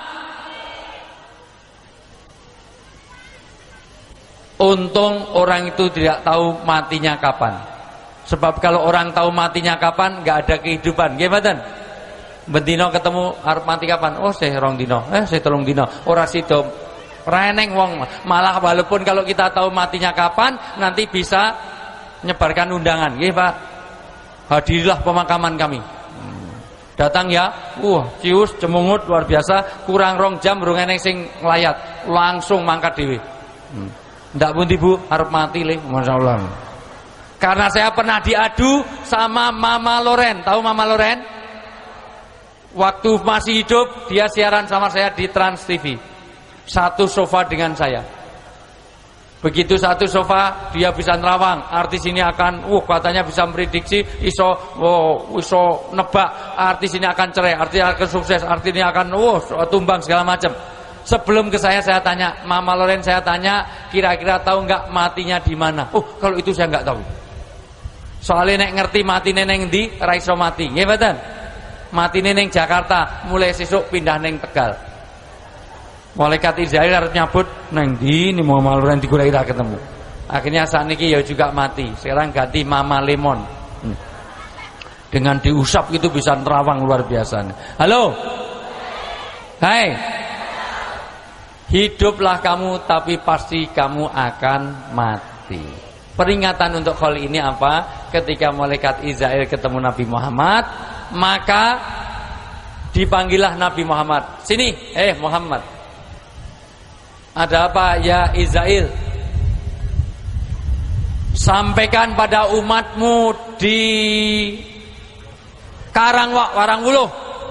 S2: Untung orang itu tidak tahu matinya kapan. Sebab kalau orang tahu matinya kapan, nggak ada kehidupan. Nggih mboten? Bendino ketemu arep mati kapan? Oh, saya 2 dino. Saya 3 dino. Ora sida. Reneng wong. Malah walaupun kalau kita tahu matinya kapan, nanti bisa nyebarkan undangan. Nggih, Pak. Hadirilah pemakaman kami. Datang ya. Cius cemungut luar biasa, kurang 2 jam urung eneng sing nglayat. Langsung mangkat dhewe. Ndak pundi Bu, arep mati le, masyaallah. Karena saya pernah diadu sama Mama Loren. Tahu Mama Loren? Waktu masih hidup dia siaran sama saya di Trans TV. Satu sofa dengan saya. Begitu satu sofa dia bisa nerawang. Artis ini akan katanya bisa memprediksi, iso nebak artis ini akan cerai, artis akan sukses, artis ini akan tumbang segala macam. Sebelum ke saya tanya, Mama Loren saya tanya, kira-kira tahu nggak matinya di mana? Kalau itu saya nggak tahu. Soalnya nek ngerti mati neneng di, ra iso mati. Nggih mboten? Mati neneng Jakarta, mulai sesuk pindah neng Tegal. Malaikat Israil harus nyabut neng di, ini Mama Loren digoleki ra ketemu. Akhirnya saat ini ya juga mati. Sekarang ganti Mama Lemon. Dengan diusap itu bisa nerawang luar biasa. Halo. Hai, hiduplah kamu tapi pasti kamu akan mati. Peringatan untuk kali ini apa? Ketika malaikat Israil ketemu Nabi Muhammad, maka dipanggillah Nabi Muhammad. Sini, Muhammad. Ada apa ya Israil? Sampaikan pada umatmu di Karangwuluh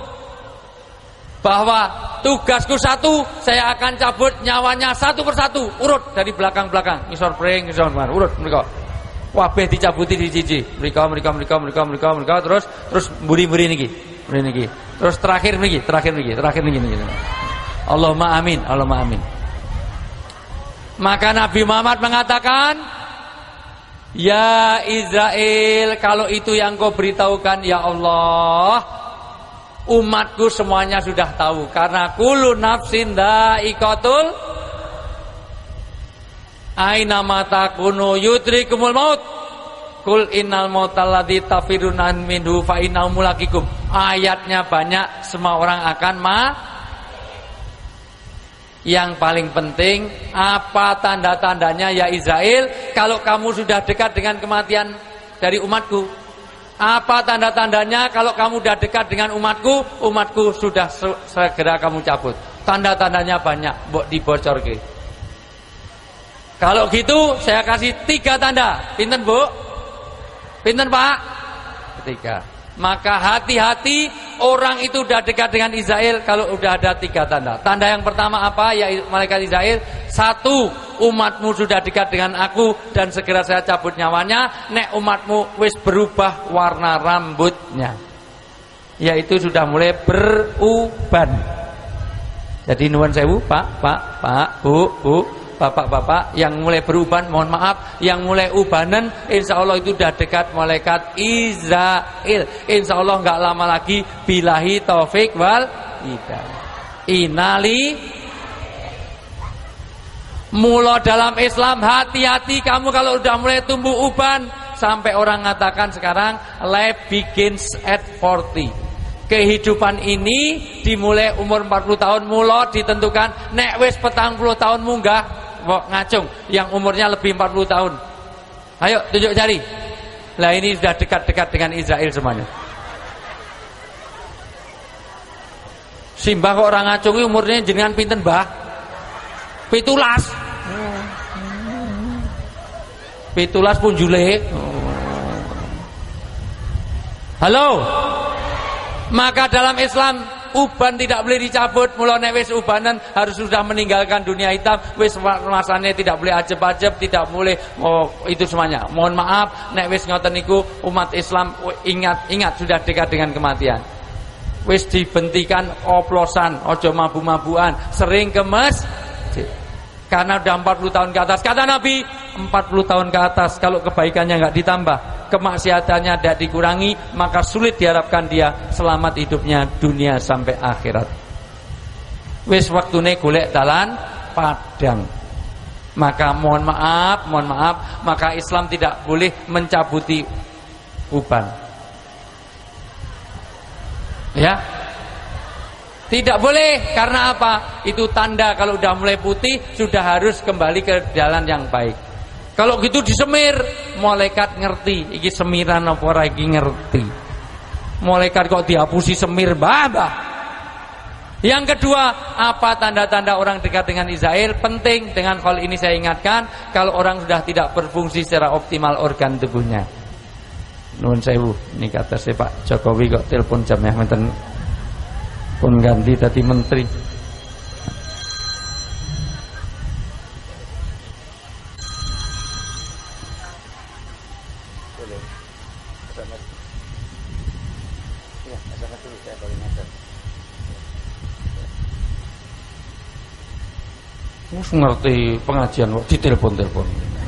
S2: bahwa tugasku satu, saya akan cabut nyawanya satu persatu, urut dari belakang-belakang, ngisor pring, ngisor mar, urut mereka. Wabeh dicabuti di cici. Mereka terus mburi-mburi niki. Terus terakhir niki. Allahumma amin. Maka Nabi Muhammad mengatakan, ya Israel, kalau itu yang kau beritahukan ya Allah, umatku semuanya sudah tahu. Karena kullu nafsin dha'iqatul aina mata kunu yudrikumul maut. Kul innal mautalladzi tafiruna minhu fa innahu mulaqikum. Ayatnya banyak, semua orang akan Yang paling penting, apa tanda-tandanya ya Israel kalau kamu sudah dekat dengan kematian dari umatku? Apa tanda-tandanya kalau kamu sudah dekat dengan umatku sudah segera kamu cabut? Tanda-tandanya banyak, mbok dibocorke. Kalau gitu saya kasih 3 tanda. Pinten Bu? Pinten Pak? 3. Maka hati-hati, orang itu sudah dekat dengan Israel kalau sudah ada 3 tanda. Tanda yang pertama apa ya malaikat Israel? 1, umatmu sudah dekat dengan aku dan segera saya cabut nyawanya. Nek umatmu wis berubah warna rambutnya, yaitu sudah mulai beruban. Jadi nuwun sewu Pak, Bu, Bapak-bapak yang mulai beruban, mohon maaf, yang mulai ubanan, insya Allah itu sudah dekat malaikat Israel. Insya Allah nggak lama lagi, billahi taufik wal hidayah. Inali mula dalam Islam, hati-hati kamu kalau udah mulai tumbuh uban. Sampai orang mengatakan sekarang life begins at 40. Kehidupan ini dimulai umur 40 tahun, mula ditentukan nek wis 40 tahun munggah ngacung yang umurnya lebih 40 tahun. Ayo tunjuk jari. Lah ini sudah dekat-dekat dengan Israel semuanya. Simbah kok orang ngacung umurnya jenengan pinten, Mbah? 17. 17 pun jule. Halo. Maka dalam Islam uban tidak boleh dicabut. Mula nek wis ubanan harus sudah meninggalkan dunia hitam. Wis masane tidak boleh ajeb-ajeb, tidak boleh itu semuanya. Mohon maaf nek wis ngoten niku umat Islam ingat sudah dekat dengan kematian. Wis dibentikan oplosan, ojo mabu-mabuan, sering ke masjid. Karena udah 40 tahun ke atas. Kata Nabi, 40 tahun ke atas kalau kebaikannya enggak ditambah, kemaksiatannya tidak dikurangi, maka sulit diharapkan dia selamat hidupnya dunia sampai akhirat. Wis waktune golek dalan padang. Maka mohon maaf, maka Islam tidak boleh mencabuti uban. Ya. Tidak boleh, karena apa? Itu tanda kalau udah mulai putih sudah harus kembali ke jalan yang baik. Kalau gitu disemir, malaikat ngerti iki semiran apa ora iki ngerti. Malaikat kok dihapusi semir, Mbah. Yang kedua, apa tanda-tanda orang dekat dengan Israel? Penting, dengan hal ini saya ingatkan, kalau orang sudah tidak berfungsi secara optimal organ tubuhnya. Nuwun sewu, niki kata Pak Jokowi kok telepon jamnya menten pun ganti tadi menteri. Mus ngerti pengajian kok ditelepon-telepon.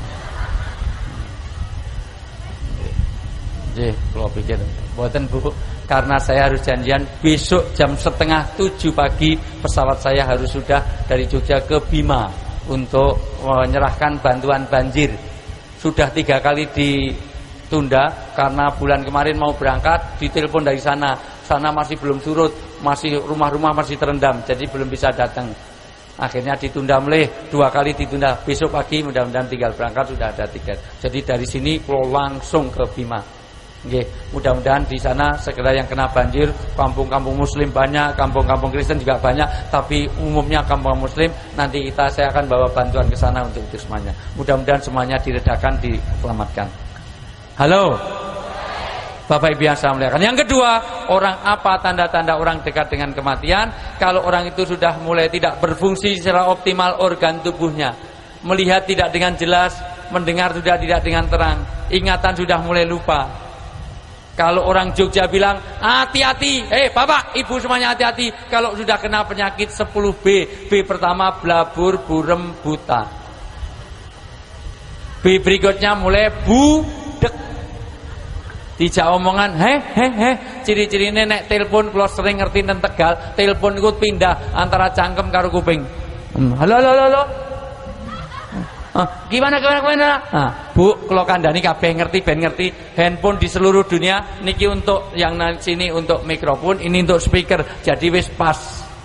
S2: Nggih, kula pikir mboten Bu, karena saya harus janjian besok jam 6:30 pagi pesawat saya harus sudah dari Jogja ke Bima untuk menyerahkan bantuan banjir. Sudah 3 kali ditunda karena bulan kemarin mau berangkat, ditelepon dari sana sana masih belum surut, masih rumah-rumah masih terendam, jadi belum bisa datang. Akhirnya ditunda meleh, 2 kali ditunda. Besok pagi mudah-mudahan tinggal berangkat sudah ada tiket. Jadi dari sini kalau langsung ke Bima. Nggih, mudah-mudahan di sana segera yang kena banjir, kampung-kampung muslim banyak, kampung-kampung Kristen juga banyak, tapi umumnya kampung muslim, nanti saya akan bawa bantuan ke sana untuk itu semuanya. Mudah-mudahan semuanya diredakan, diselamatkan. Halo. Bapak Ibu yang saya muliakan. Yang kedua, orang apa tanda-tanda orang dekat dengan kematian? Kalau orang itu sudah mulai tidak berfungsi secara optimal organ tubuhnya, melihat tidak dengan jelas, mendengar sudah tidak dengan terang, ingatan sudah mulai lupa. Kalau orang Jogja bilang hati-hati, bapak, ibu semuanya hati-hati. Kalau sudah kena penyakit 10B, B pertama blabur, burem, buta. B berikutnya mulai budek. Dijak omongan, ciri-cirine nek telepon kalau sering ngerti teng Tegal, telepon ikut pindah antara cangkem karo kuping. Halo. Gimana? Bu, kalau kandani kabeh ngerti, ben ngerti. Handphone di seluruh dunia niki untuk yang sini untuk mikrofon, ini untuk speaker. Jadi wis pas.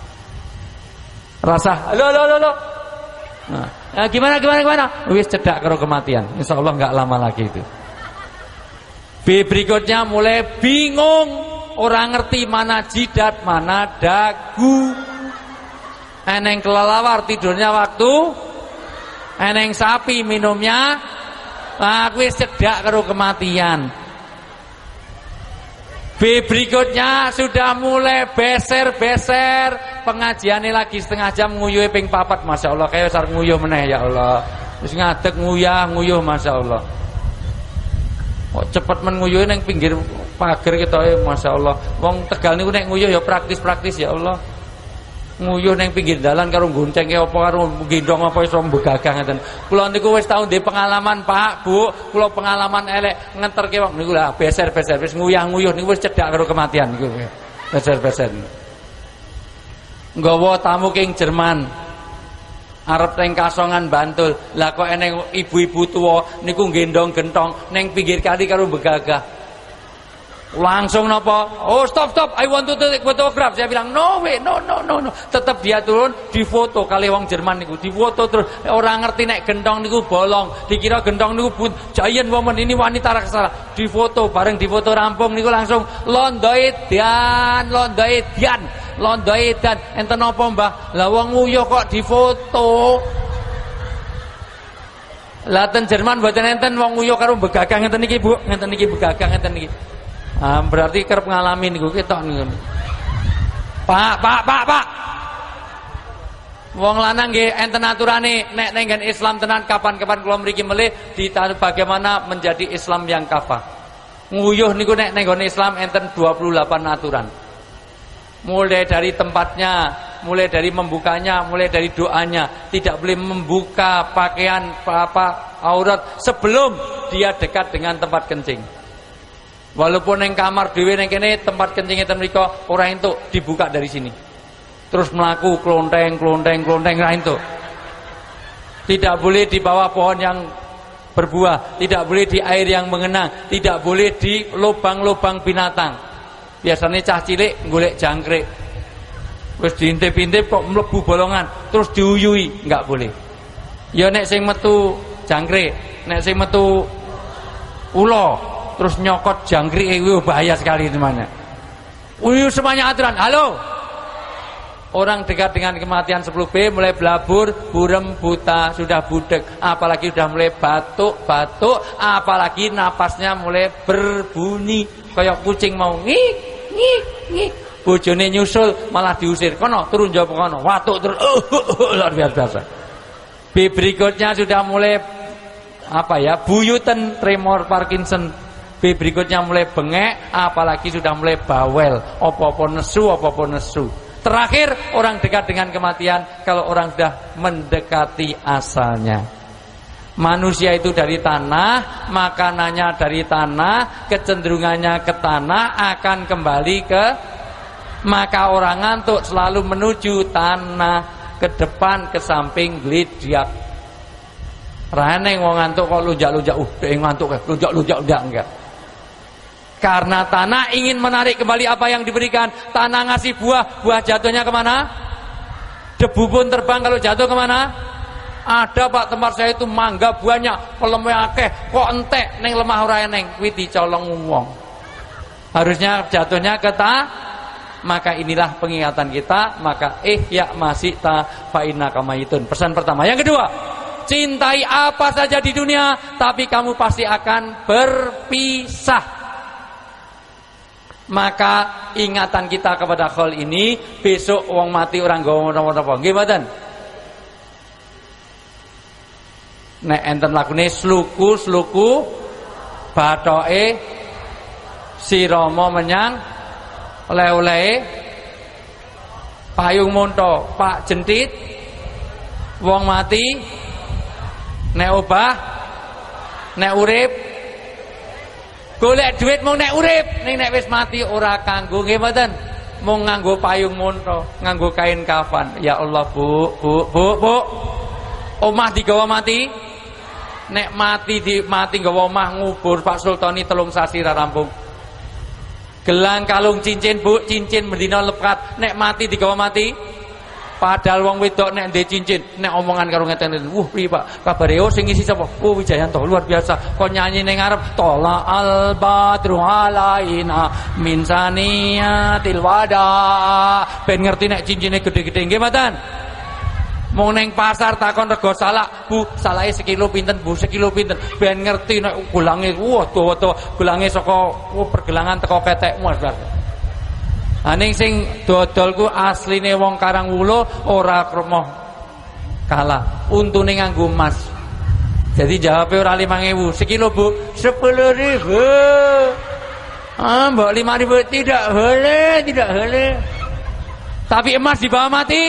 S2: Rasa halo. Gimana? Wis cedak karo kematian. Insyaallah enggak lama lagi itu. B berikutnya mulai bingung, orang ngerti mana jidat, mana dagu. Eneng kelelawar tidurnya waktu, eneng sapi minumnya, aku cedak karo kematian. B berikutnya sudah mulai beser, pengajiannya lagi setengah jam nguyuh ping 4, masya Allah, kayak sar nguyuh meneh ya Allah. Terus ngadeg nguyuh masya Allah. Kok cepet men nguyuhe ning pinggir pager ketoke masyaallah. Wong Tegal niku nek nguyuh ya praktis-praktis ya Allah. Nguyuh ning pinggir dalan karo goncengke apa karo gendong apa iso begagang ngeten. Kula niku wis tau ndek pengalaman Pak, Bu. Kula pengalaman elek ngenterke wong niku lah beser wis nguyuh niku wis cedak karo kematian niku. Beser. Nggawa tamu king Jerman. Arep teng Kasongan Bantul. Lah kok eneng ibu-ibu tua niku gendong gentong neng pinggir kali karo begagah. Langsung napa? Oh, stop. I want to take photograph. Saya bilang, "No way, no. Tetap dia turun difoto kali wong Jerman niku. Difoto terus orang ngerti nek gentong niku bolong. Dikira gentong niku giant woman, ini wanita raksasa. Difoto, bareng difoto rampung niku langsung londoedan. Enten apa, Mbah? Lah wong nguyuh kok difoto. Lah ten Jerman mboten enten wong nguyuh karo begagang ngenten niki, Bu. Ngenten niki begagang ngenten niki. Berarti kerep ngalami niku ketok niku. Pak. Wong lanang nggih enten aturane nek nenggen Islam tenan kapan-kapan kula mriki melih bagaimana menjadi Islam yang kafah. Nguyuh niku nek nenggon Islam enten 28 aturan. Mulai dari tempatnya, mulai dari membukanya, mulai dari doanya, tidak boleh membuka pakaian aurat sebelum dia dekat dengan tempat kencing. Walaupun yang kamar dhewe ning kene tempat kencing ten mriko ora entuk dibuka dari sini. Terus melaku klonteng ra entuk. Tidak boleh di bawah pohon yang berbuah, tidak boleh di air yang mengenang, tidak boleh di lubang-lubang binatang. Biasanya cah cilik golek jangkrik. Wis diintip-intip kok mlebu bolongan, terus diuyui, enggak boleh. Ya nek sing metu jangkrik, nek sing metu ula, terus nyokot jangkrik itu bahaya sekali teman-teman. Semuanya aturan. Halo. Orang dekat dengan kematian 10B mulai blabur, burem, buta, sudah budek, apalagi sudah mulai batuk, apalagi napasnya mulai berbunyi kayak kucing mau ngik. Bojone nyusul malah diusir. Kono turun jawab kono, watuk terus luar biasa. B berikutnya sudah mulai buyuten, tremor, Parkinson. B berikutnya mulai bengek, apalagi sudah mulai bawel, apa-apa nesu. Terakhir, orang dekat dengan kematian kalau orang sudah mendekati asalnya. Manusia itu dari tanah, makanannya dari tanah, kecenderungannya ke tanah, akan kembali ke. Maka orang ngantuk selalu menuju tanah, ke depan, ke samping, glidiak. Raneng wong ngantuk kok lunjak-lunjak, ngantuk lunjak-lunjak enggak. Karena tanah ingin menarik kembali apa yang diberikan. Tanah ngasih buah, buah jatuhnya kemana? Debu pun terbang kalau jatuh kemana? Ada Pak tempat saya itu mangga buahnya, pelemnya akeh, kok entek neng lemah ora eneng, kuwi dicolong wong. Harusnya jatuhnya ke maka inilah pengingatan kita, maka ihya masita fa innaka mayitun. Pesan pertama. Yang kedua, cintai apa saja di dunia, tapi kamu pasti akan berpisah. Maka ingatan kita kepada khol ini, besok wong mati orang gawa napa-napa. Nggih mboten? Nek enten lagune sluku bathoke si Rama menyang oleh-olehe payung monto Pak Jentit wong mati nek obah nek urip golek duit mung nek urip ning nek wis mati ora kanggo nggih mboten mung nganggo payung monto nganggo kain kafan. Ya Allah Bu omah digawa mati nek mati nggawa omah ngubur Pak Sultani 3 sasi ra rampung. Gelang kalung cincin Bu, cincin mendina lepat nek mati digawa mati. Padahal wong wedok nek ndek cincin, nek omongan karo ngeten, piye Pak? Kabare sing ngisi sapa? Wijayanto, luar biasa. Kok nyanyi ning ngarep tola al badru alaina min saniyatil wada. Ben ngerti nek cincine gede-gede nggih mboten? Mau neng pasar takon rego salak, Bu, salake sekilo pinten, Bu, sekilo pinten. Ben ngerti nek gulange, tuwa-tuwa gulange saka pergelangan teko ketekmu, Mas. Ning sing dodol ku asline wong Karangwulo ora kremoh kalah. Untune nganggo emas. Jadi jawabe ora 5.000, sekilo, Bu, 10.000. Mbok 5.000 tidak boleh. Tapi emas dibawa mati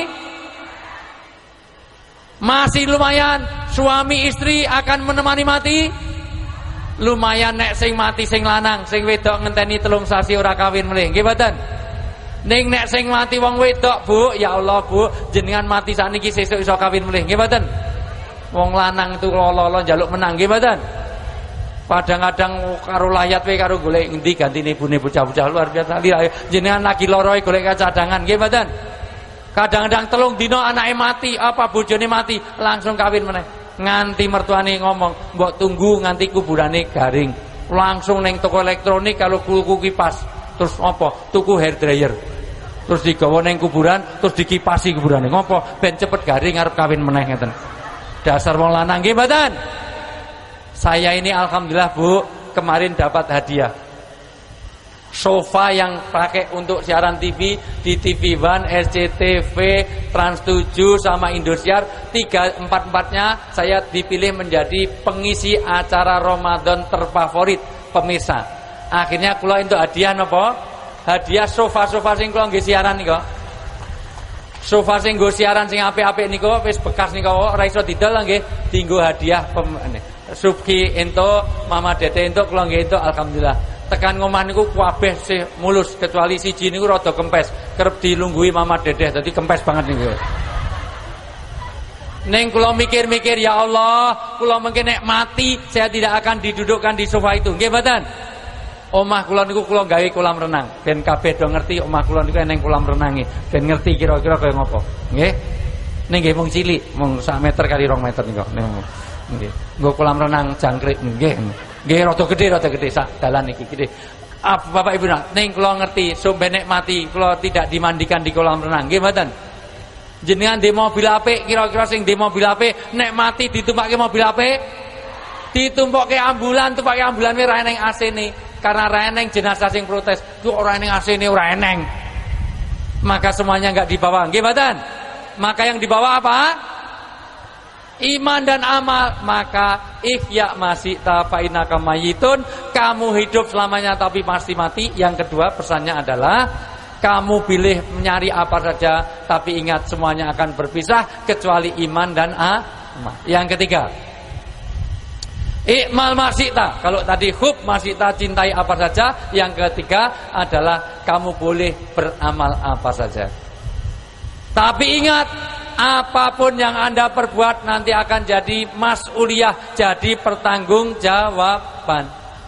S2: masih lumayan. Suami istri akan menemani mati lumayan. Nek sing mati sing lanang, sing wedok ngenteni 3 sasi ora kawin melih nggih mboten. Ning nek sing mati wong wedok, Bu, ya Allah Bu, jenengan mati sakniki sesuk iso kawin melih nggih mboten. Wong lanang itu lolo njaluk menang nggih mboten. Kadang-kadang karo layat wae karo golek endi gantine ibune bocah-bocah luar biasa. Jenengan lagi loro golek cadangan nggih mboten. Kadang-kadang 3 dino anake mati, apa bojone mati, langsung kawin meneh. Nganti mertuane ngomong, "Mbok tunggu nganti kuburane garing." Langsung ning toko elektronik kalau tuku kipas, terus apa? Tuku hair dryer. Terus digawa ning kuburan, terus dikipasi kuburane. Ngopo? Ben cepet garing arep kawin meneh ngeten. Dasar wong lanang nggih mboten? Saya ini alhamdulillah Bu, kemarin dapat hadiah. Sofa yang pakai untuk siaran TV di TV One, SCTV, Trans 7 sama Indosiar 3-4-4-nya saya dipilih menjadi pengisi acara Ramadan terfavorit pemirsa. Akhirnya kula entuk hadiah napa? Hadiah sofa-sofa sing kula nggih siaran niku. Sofa sing nggo siaran sing apik-apik niku wis bekas niku ora iso didol nggih, dienggo hadiah Subki entuk, Mama Dede entuk, kula nggih entuk alhamdulillah. Tekan ngomah niku kabeh sih mulus kecuali siji niku rada kempes, kerep dilungguhi Mama Dedeh dadi kempes banget niku. Neng kula mikir-mikir, ya Allah, kula mungkin nek mati saya tidak akan didudukkan di sofa itu. Nggih mboten? Omah kula niku kula gawe kolam renang. Ben kabeh do ngerti omah kula niku eneng kolam renange. Ben ngerti kira-kira kaya ngopo. Nggih. Ning nggih mung cilik, mung 1 meter kali 2 meter niku. Nggih. Nggo kolam renang jangkrik nggih. Nggih rada gedhe sak dalan iki gede. Bapak Ibu ning kula ngerti sampe nek mati kula tidak dimandikan di kolam renang. Nggih mboten? Jenengan di mobil apik kira-kira sing di mobil apik nek mati ditumpake mobil apik ditumpokke ambulan, tumpake ambulan wae ora eneng AC-ne. Karena ora eneng jenazah sing protes, "Ku ora eneng AC-ne, ora eneng." Maka semuanya enggak dibawa. Nggih mboten? Maka yang dibawa apa? Iman dan amal. Maka ihya masita fa innaka mayitun, kamu hidup selamanya tapi pasti mati. Yang kedua pesannya adalah kamu pilih menyari apa saja tapi ingat semuanya akan berpisah kecuali iman dan amal. Yang ketiga, ikmal masita. Kalau tadi hub masita, cintai apa saja. Yang ketiga adalah kamu boleh beramal apa saja. Tapi ingat, apapun yang Anda perbuat nanti akan jadi mas'uliyah, jadi pertanggungjawaban.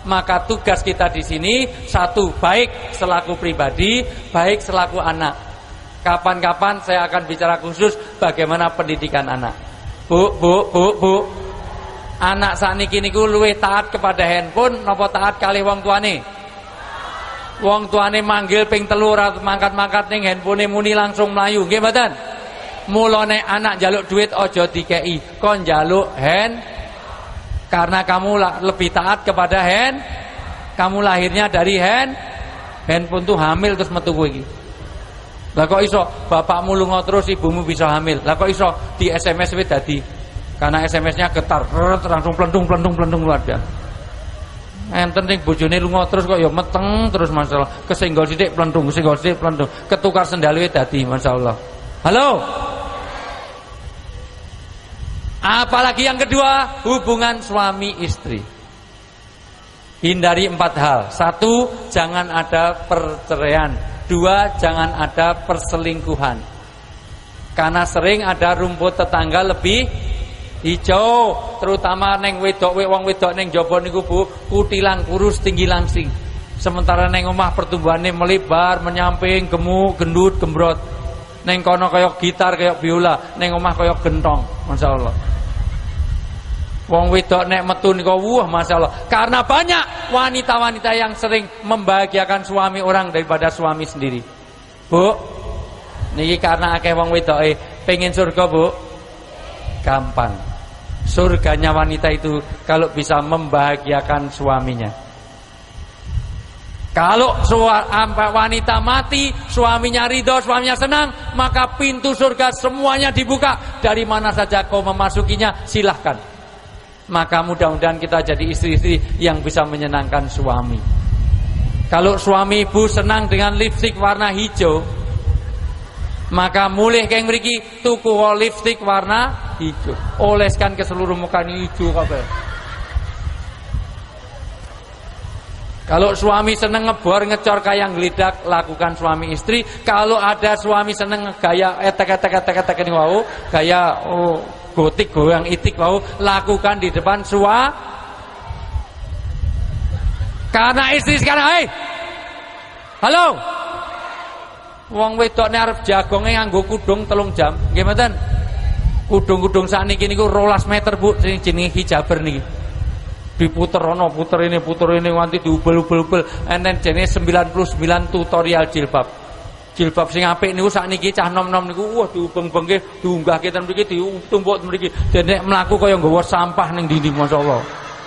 S2: Maka tugas kita di sini satu, baik selaku pribadi, baik selaku anak. Kapan-kapan saya akan bicara khusus bagaimana pendidikan anak. Bu. Anak sakniki niku luwih taat kepada handphone napa taat kalih wong tuane? Wong tuane manggil ping 3 ora mangkat-mangkat ning handphone muni langsung mlayu, nggih mboten? Mulane anak njaluk duit aja dikei, kon njaluk hand. Karena kamu lebih taat kepada hand. Kamu lahirnya dari handphone tuh hamil terus metu kowe iki. Lah kok iso bapakmu lunga terus ibumu bisa hamil? Lah kok iso di SMS wis dadi? Karena SMS-nya getar, langsung plendung luar biasa. Enten ning bojone lunga terus kok ya meteng terus masalah. Kesenggol sithik plendung, ketukar sendal wis dadi masyaallah. Halo. Apalagi yang kedua, hubungan suami istri. Hindari 4 hal. 1, jangan ada perceraian. 2, jangan ada perselingkuhan. Karena sering ada rumput tetangga lebih hijau, terutama neng wong wedok neng jaba niku Bu, kutilang kurus tinggi langsing. Sementara neng omah pertumbuhannya melebar, menyamping, gemuk, gendut, gembrot. Neng kono kaya gitar, kaya biola, neng omah kaya gentong. Masyaallah. Wong wedok nek metu niku masyaallah. Karena banyak wanita-wanita yang sering membahagiakan suami orang daripada suami sendiri. Bu, niki karena akeh wong wedoke pengen surga, Bu. Gampang. Surganya wanita itu kalau bisa membahagiakan suaminya. Kalau wanita mati, suaminya ridho, suaminya senang, maka pintu surga semuanya dibuka. Dari mana saja kau memasukinya, silahkan. Maka mudah-mudahan kita jadi istri-istri yang bisa menyenangkan suami. Kalau suami ibu senang dengan lipstik warna hijau, maka mulih keng mriki tuku lipstik warna hijau, oleskan ke seluruh muka hijau kabeh. Kalau suami seneng ngebor ngecor kayak ngelidak, lakukan suami istri. Kalau ada suami seneng gaya etek ini wau, gaya gotik goyang itik wau, lakukan di depan karena istri sekarang, halo, wong wedok arep jagonge nganggo kudung 3 jam, nggih mboten? Kudung-kudung sakniki niku 12 meter Bu, sing jenenge hijaber niki. Diputer ono, puter ini nganti diubel-ubel. Enen jenenge 99 tutorial jilbab. Jilbab sing apik niku sakniki cah nom-nom niku diubeng-bengke, diunggahke ten mriki, ditumpuk mriki. Dene mlaku kaya nggawa sampah ning dinding masyaallah.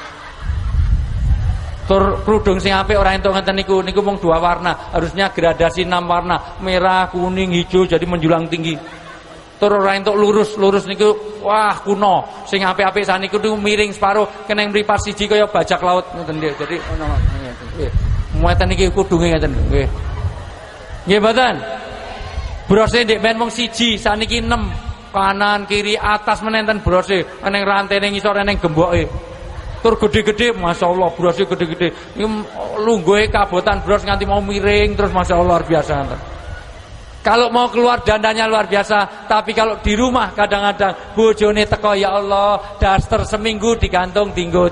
S2: Tur kerudung sing apik ora entuk ngeten niku mung 2 warna, harusnya gradasi 6 warna, merah, kuning, hijau jadi menjulang tinggi. Tur ora entuk lurus niku wah kuno. Sing apik-apik saniku niku miring separo, kena mripat siji kaya bajak laut ngoten nggih. Jadi ono nggih. Muatan niki kudunge ngeten nggih. Nggih mboten? Brose ndek men mung siji, saniki 6. Kanan, kiri, atas menenten brose, ning rantene ngisor ning gemboke. Tur gede-gede, masyaallah brose gede-gede. Iki lungguhe kabotan bros nganti mau miring terus masyaallah luar biasa ngeten. Kalau mau keluar dandanya luar biasa, tapi kalau di rumah kadang-kadang bojone teko, ya Allah, daster seminggu digantung tinggo.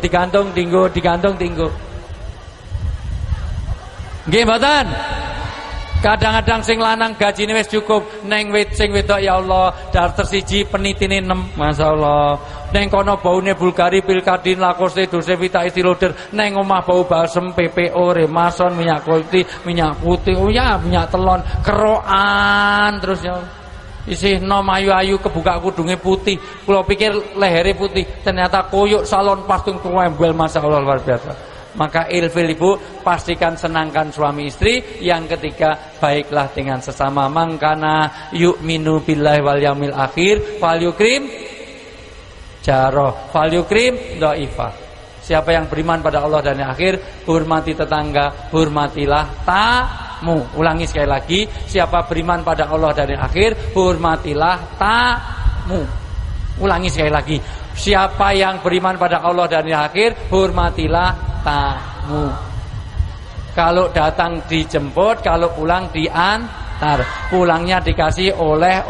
S2: Nggih mboten? Kadang-kadang sing lanang gajine wis cukup, neng sing wedok ya Allah, daster siji penitine 6, masyaallah. Neng kono baune Bulgari, Pilkadin, Lacoste, Dolce Vita, Estée Lauder, neng omah bau balsem, PPO, Remason, minyak kuliti, minyak putih, minyak telon, kerokan terus ya. Isih nom ayu-ayu kebuka kudunge putih. Kula pikir lehere putih, ternyata koyok salon pastung tuwembel, masyaallah luar biasa. Maka ilfil ibu, pastikan senangkan suami istri. Yang ketiga, baiklah dengan sesama. Mangkana yu'minu billahi wal yaumil akhir falyukrim jaroh, falyukrim dhaifah. Siapa yang beriman pada Allah dan yang akhir, hormati tetangga, hormatilah tamu. Ulangi sekali lagi, siapa beriman pada Allah dan yang akhir, hormatilah tamu. Ulangi sekali lagi, siapa yang beriman pada Allah dan yang akhir, hormatilah tamu. Kalau datang dijemput, kalau pulang diantar. Pulangnya dikasih oleh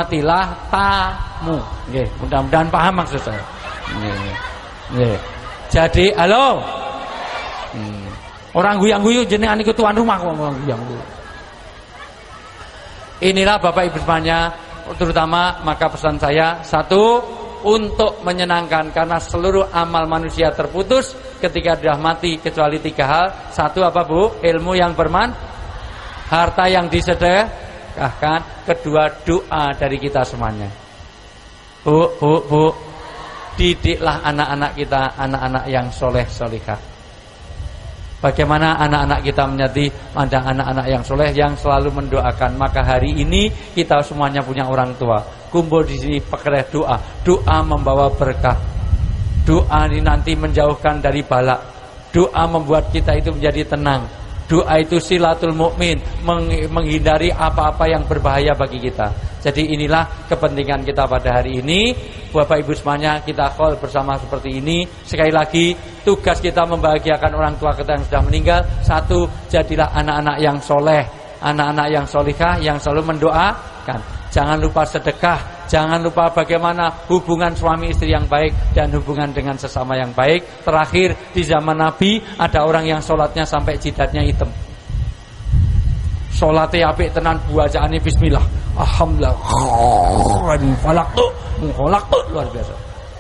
S2: hormatilah tamu. Nggih, mudah-mudahan paham maksud saya. Nggih. Jadi, halo. Orang guyang-guyu jenengan iku tuan rumah kok ngomong guyang-guyu. Inilah Bapak Ibu semuanya, terutama maka pesan saya, satu, untuk menyenangkan, karena seluruh amal manusia terputus ketika sudah mati kecuali 3 hal. Satu apa Bu? Ilmu yang harta yang disedekahkan. Kedua, doa dari kita semuanya. Bu, didiklah anak-anak kita, anak-anak yang soleh solihah. Bagaimana anak-anak kita menjadi anak-anak yang soleh yang selalu mendoakan. Maka hari ini kita semuanya punya orang tua. Kumpul di sini pakai doa. Doa membawa berkah. Doa ini nanti menjauhkan dari bala. Doa membuat kita itu menjadi tenang. Doa itu silatul mukmin, menghindari apa-apa yang berbahaya bagi kita. Jadi inilah kepentingan kita pada hari ini. Bapak Ibu semuanya, kita call bersama seperti ini. Sekali lagi, tugas kita membahagiakan orang tua kita yang sudah meninggal. Satu, jadilah anak-anak yang soleh, anak-anak yang solihah, yang selalu mendoakan. Jangan lupa sedekah, jangan lupa bagaimana hubungan suami istri yang baik dan hubungan dengan sesama yang baik. Terakhir, di zaman Nabi ada orang yang sholatnya sampai jidatnya hitam. Sholatnya apik tenan, bacaannya bismillah, alhamdulillah, falaqtu, luar biasa.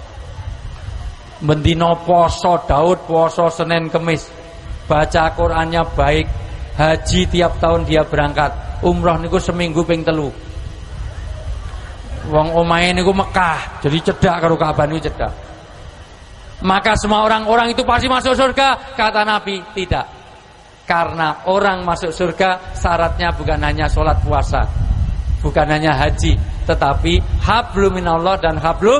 S2: Bendino poso Daud, poso Senin Kemis, baca Qurannya baik, haji tiap tahun dia berangkat, umroh niku seminggu ping 3. Wong omahe niku Mekah, jadi cedak karo Ka'bah niku cedak. Maka semua orang-orang itu pasti masuk surga, kata Nabi. Tidak. Karena orang masuk surga syaratnya bukan hanya sholat puasa, bukan hanya haji, tetapi hablum minallah dan hablum.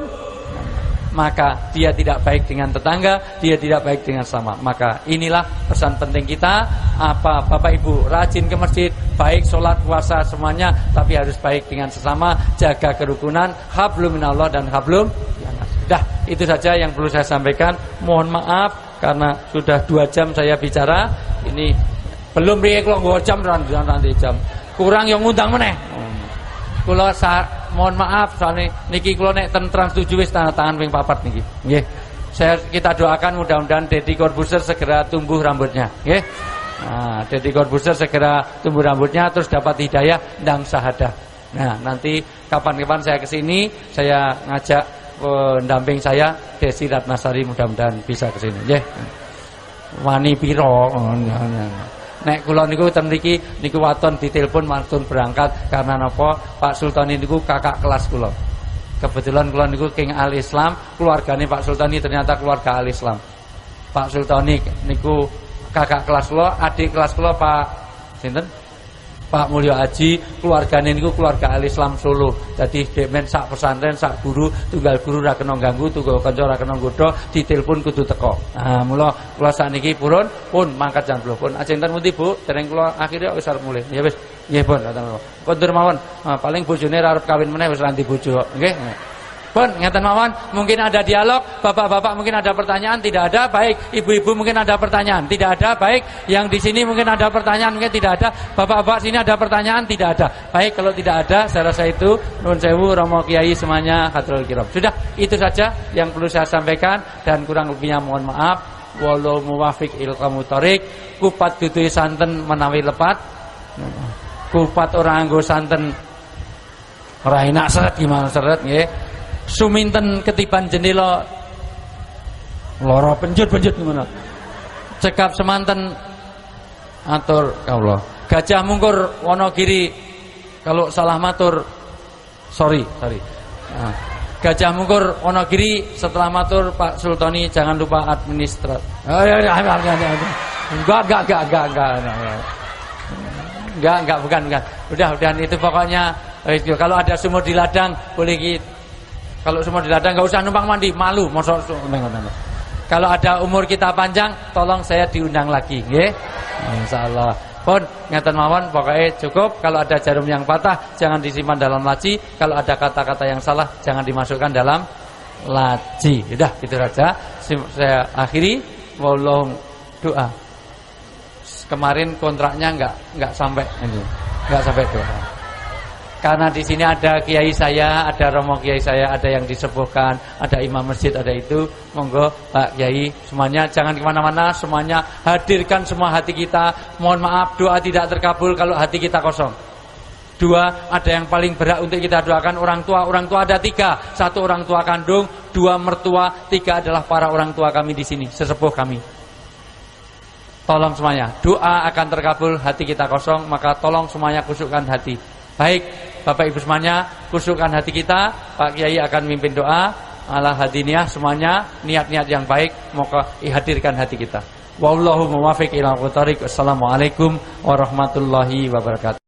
S2: Maka dia tidak baik dengan tetangga, dia tidak baik dengan sama. Maka inilah pesan penting kita. Apa Bapak Ibu rajin ke masjid, baik sholat puasa semuanya, tapi harus baik dengan sesama, jaga kerukunan, hablum minallah dan hablum. Sudah, itu saja yang perlu saya sampaikan. Mohon maaf karena sudah 2 jam saya bicara. Ini belum riye kok 2 jam nanti jam. Kurang yang ngundang meneh. Kula mohon maaf soalnya niki kula nek ten Trans 7 wis tanda tangan ping 4 niki. Nggih. Kita doakan mudah-mudahan Deddy Corbuzier segera tumbuh rambutnya, nggih. Nah, Deddy Corbuzier segera tumbuh rambutnya terus dapat hidayah ndang syahadah. Nah, nanti kapan-kapan saya kesini, saya ngajak pendamping saya Desi Ratnasari, mudah-mudahan bisa kesini, nggih. Wani piro? Nek kula niku ten mriki niku waton ditelepon mantun berangkat karena napa? Pak Sultani niku kakak kelas kula. Kebetulan kula niku King Al Islam, keluargane Pak Sultani ternyata keluarga Al Islam. Pak Sultani niku kakak kelas kula, adik kelas kula Pak sinten? Pak Mulyo Aji, keluargane niku keluarga Al Islam Solo. Jadi dekmen sak pesantren, sak guru, tunggal guru ra kena ganggu, tunggal kanca ra kena nggodha, ditelepon kudu teko. Nah, mula kula sakniki pun mangkat jam 10 pun. Ajeng ten pundi Bu? Dereng kula akhire wis arep mulih. Ya wis, nggih pun kata kula. Kondur mawon. Paling bojone ra arep kawin meneh wis ranti bojo, nggih. Pun ngeten mawon, mungkin ada dialog, bapak-bapak mungkin ada pertanyaan, tidak ada, baik. Ibu-ibu mungkin ada pertanyaan, tidak ada, baik. Yang di sini mungkin ada pertanyaan, mungkin tidak ada. Bapak-bapak sini ada pertanyaan, tidak ada. Baik, kalau tidak ada, saya rasa itu nuwun sewu Romo Kiai semuanya hatrul kiram. Sudah, itu saja yang perlu saya sampaikan dan kurang lebihnya mohon maaf. Wallahu muwaffiq ilal thoriq. Kupat duduhe santen menawi lepat. Kupat orang nggo santen ora enak seret gimana seret nggih. Suminten ketiban jendela lara penjut-penjut gimana. Cekap semanten atur Allah. Gajah Mungkur Wonogiri kalau salah matur sorry. Nah, Gajah Mungkur Wonogiri setelah matur Pak Sultani jangan lupa administrat. Enggak, bukan. Udah itu pokoknya kalau ada sumur di ladang boleh gitu. Kalau semua di ladang nggak usah numpang mandi, malu. Kalau ada umur kita panjang, tolong saya diundang lagi, nggih. Insyaallah. Pun ngeten mawon, pokoknya cukup. Kalau ada jarum yang patah, jangan disimpan dalam laci. Kalau ada kata-kata yang salah, jangan dimasukkan dalam laci. Sudah, gitu saja. Saya akhiri. Wallahu doa. Kemarin kontraknya nggak sampai ini, nggak sampai doa. Karena di sini ada kiai saya, ada romo kiai saya, ada yang disepuhkan, ada imam masjid, ada itu. Monggo Pak Kiai, semuanya jangan kemana-mana, semuanya hadirkan semua hati kita. Mohon maaf, doa tidak terkabul kalau hati kita kosong. Dua, ada yang paling berat untuk kita doakan orang tua. Orang tua ada 3, 1 orang tua kandung, 2 mertua, 3 adalah para orang tua kami di sini, sesepuh kami. Tolong semuanya, doa akan terkabul, hati kita kosong, maka tolong semuanya kusukkan hati. Baik, Bapak Ibu semuanya, kusukkan hati kita. Pak Kiai akan mimpin doa ala hadiniyah, semuanya niat-niat yang baik, moga hadirkan hati kita. Wallahu muwaffiq ila aqwamit thoriq. Assalamualaikum warahmatullahi wabarakatuh.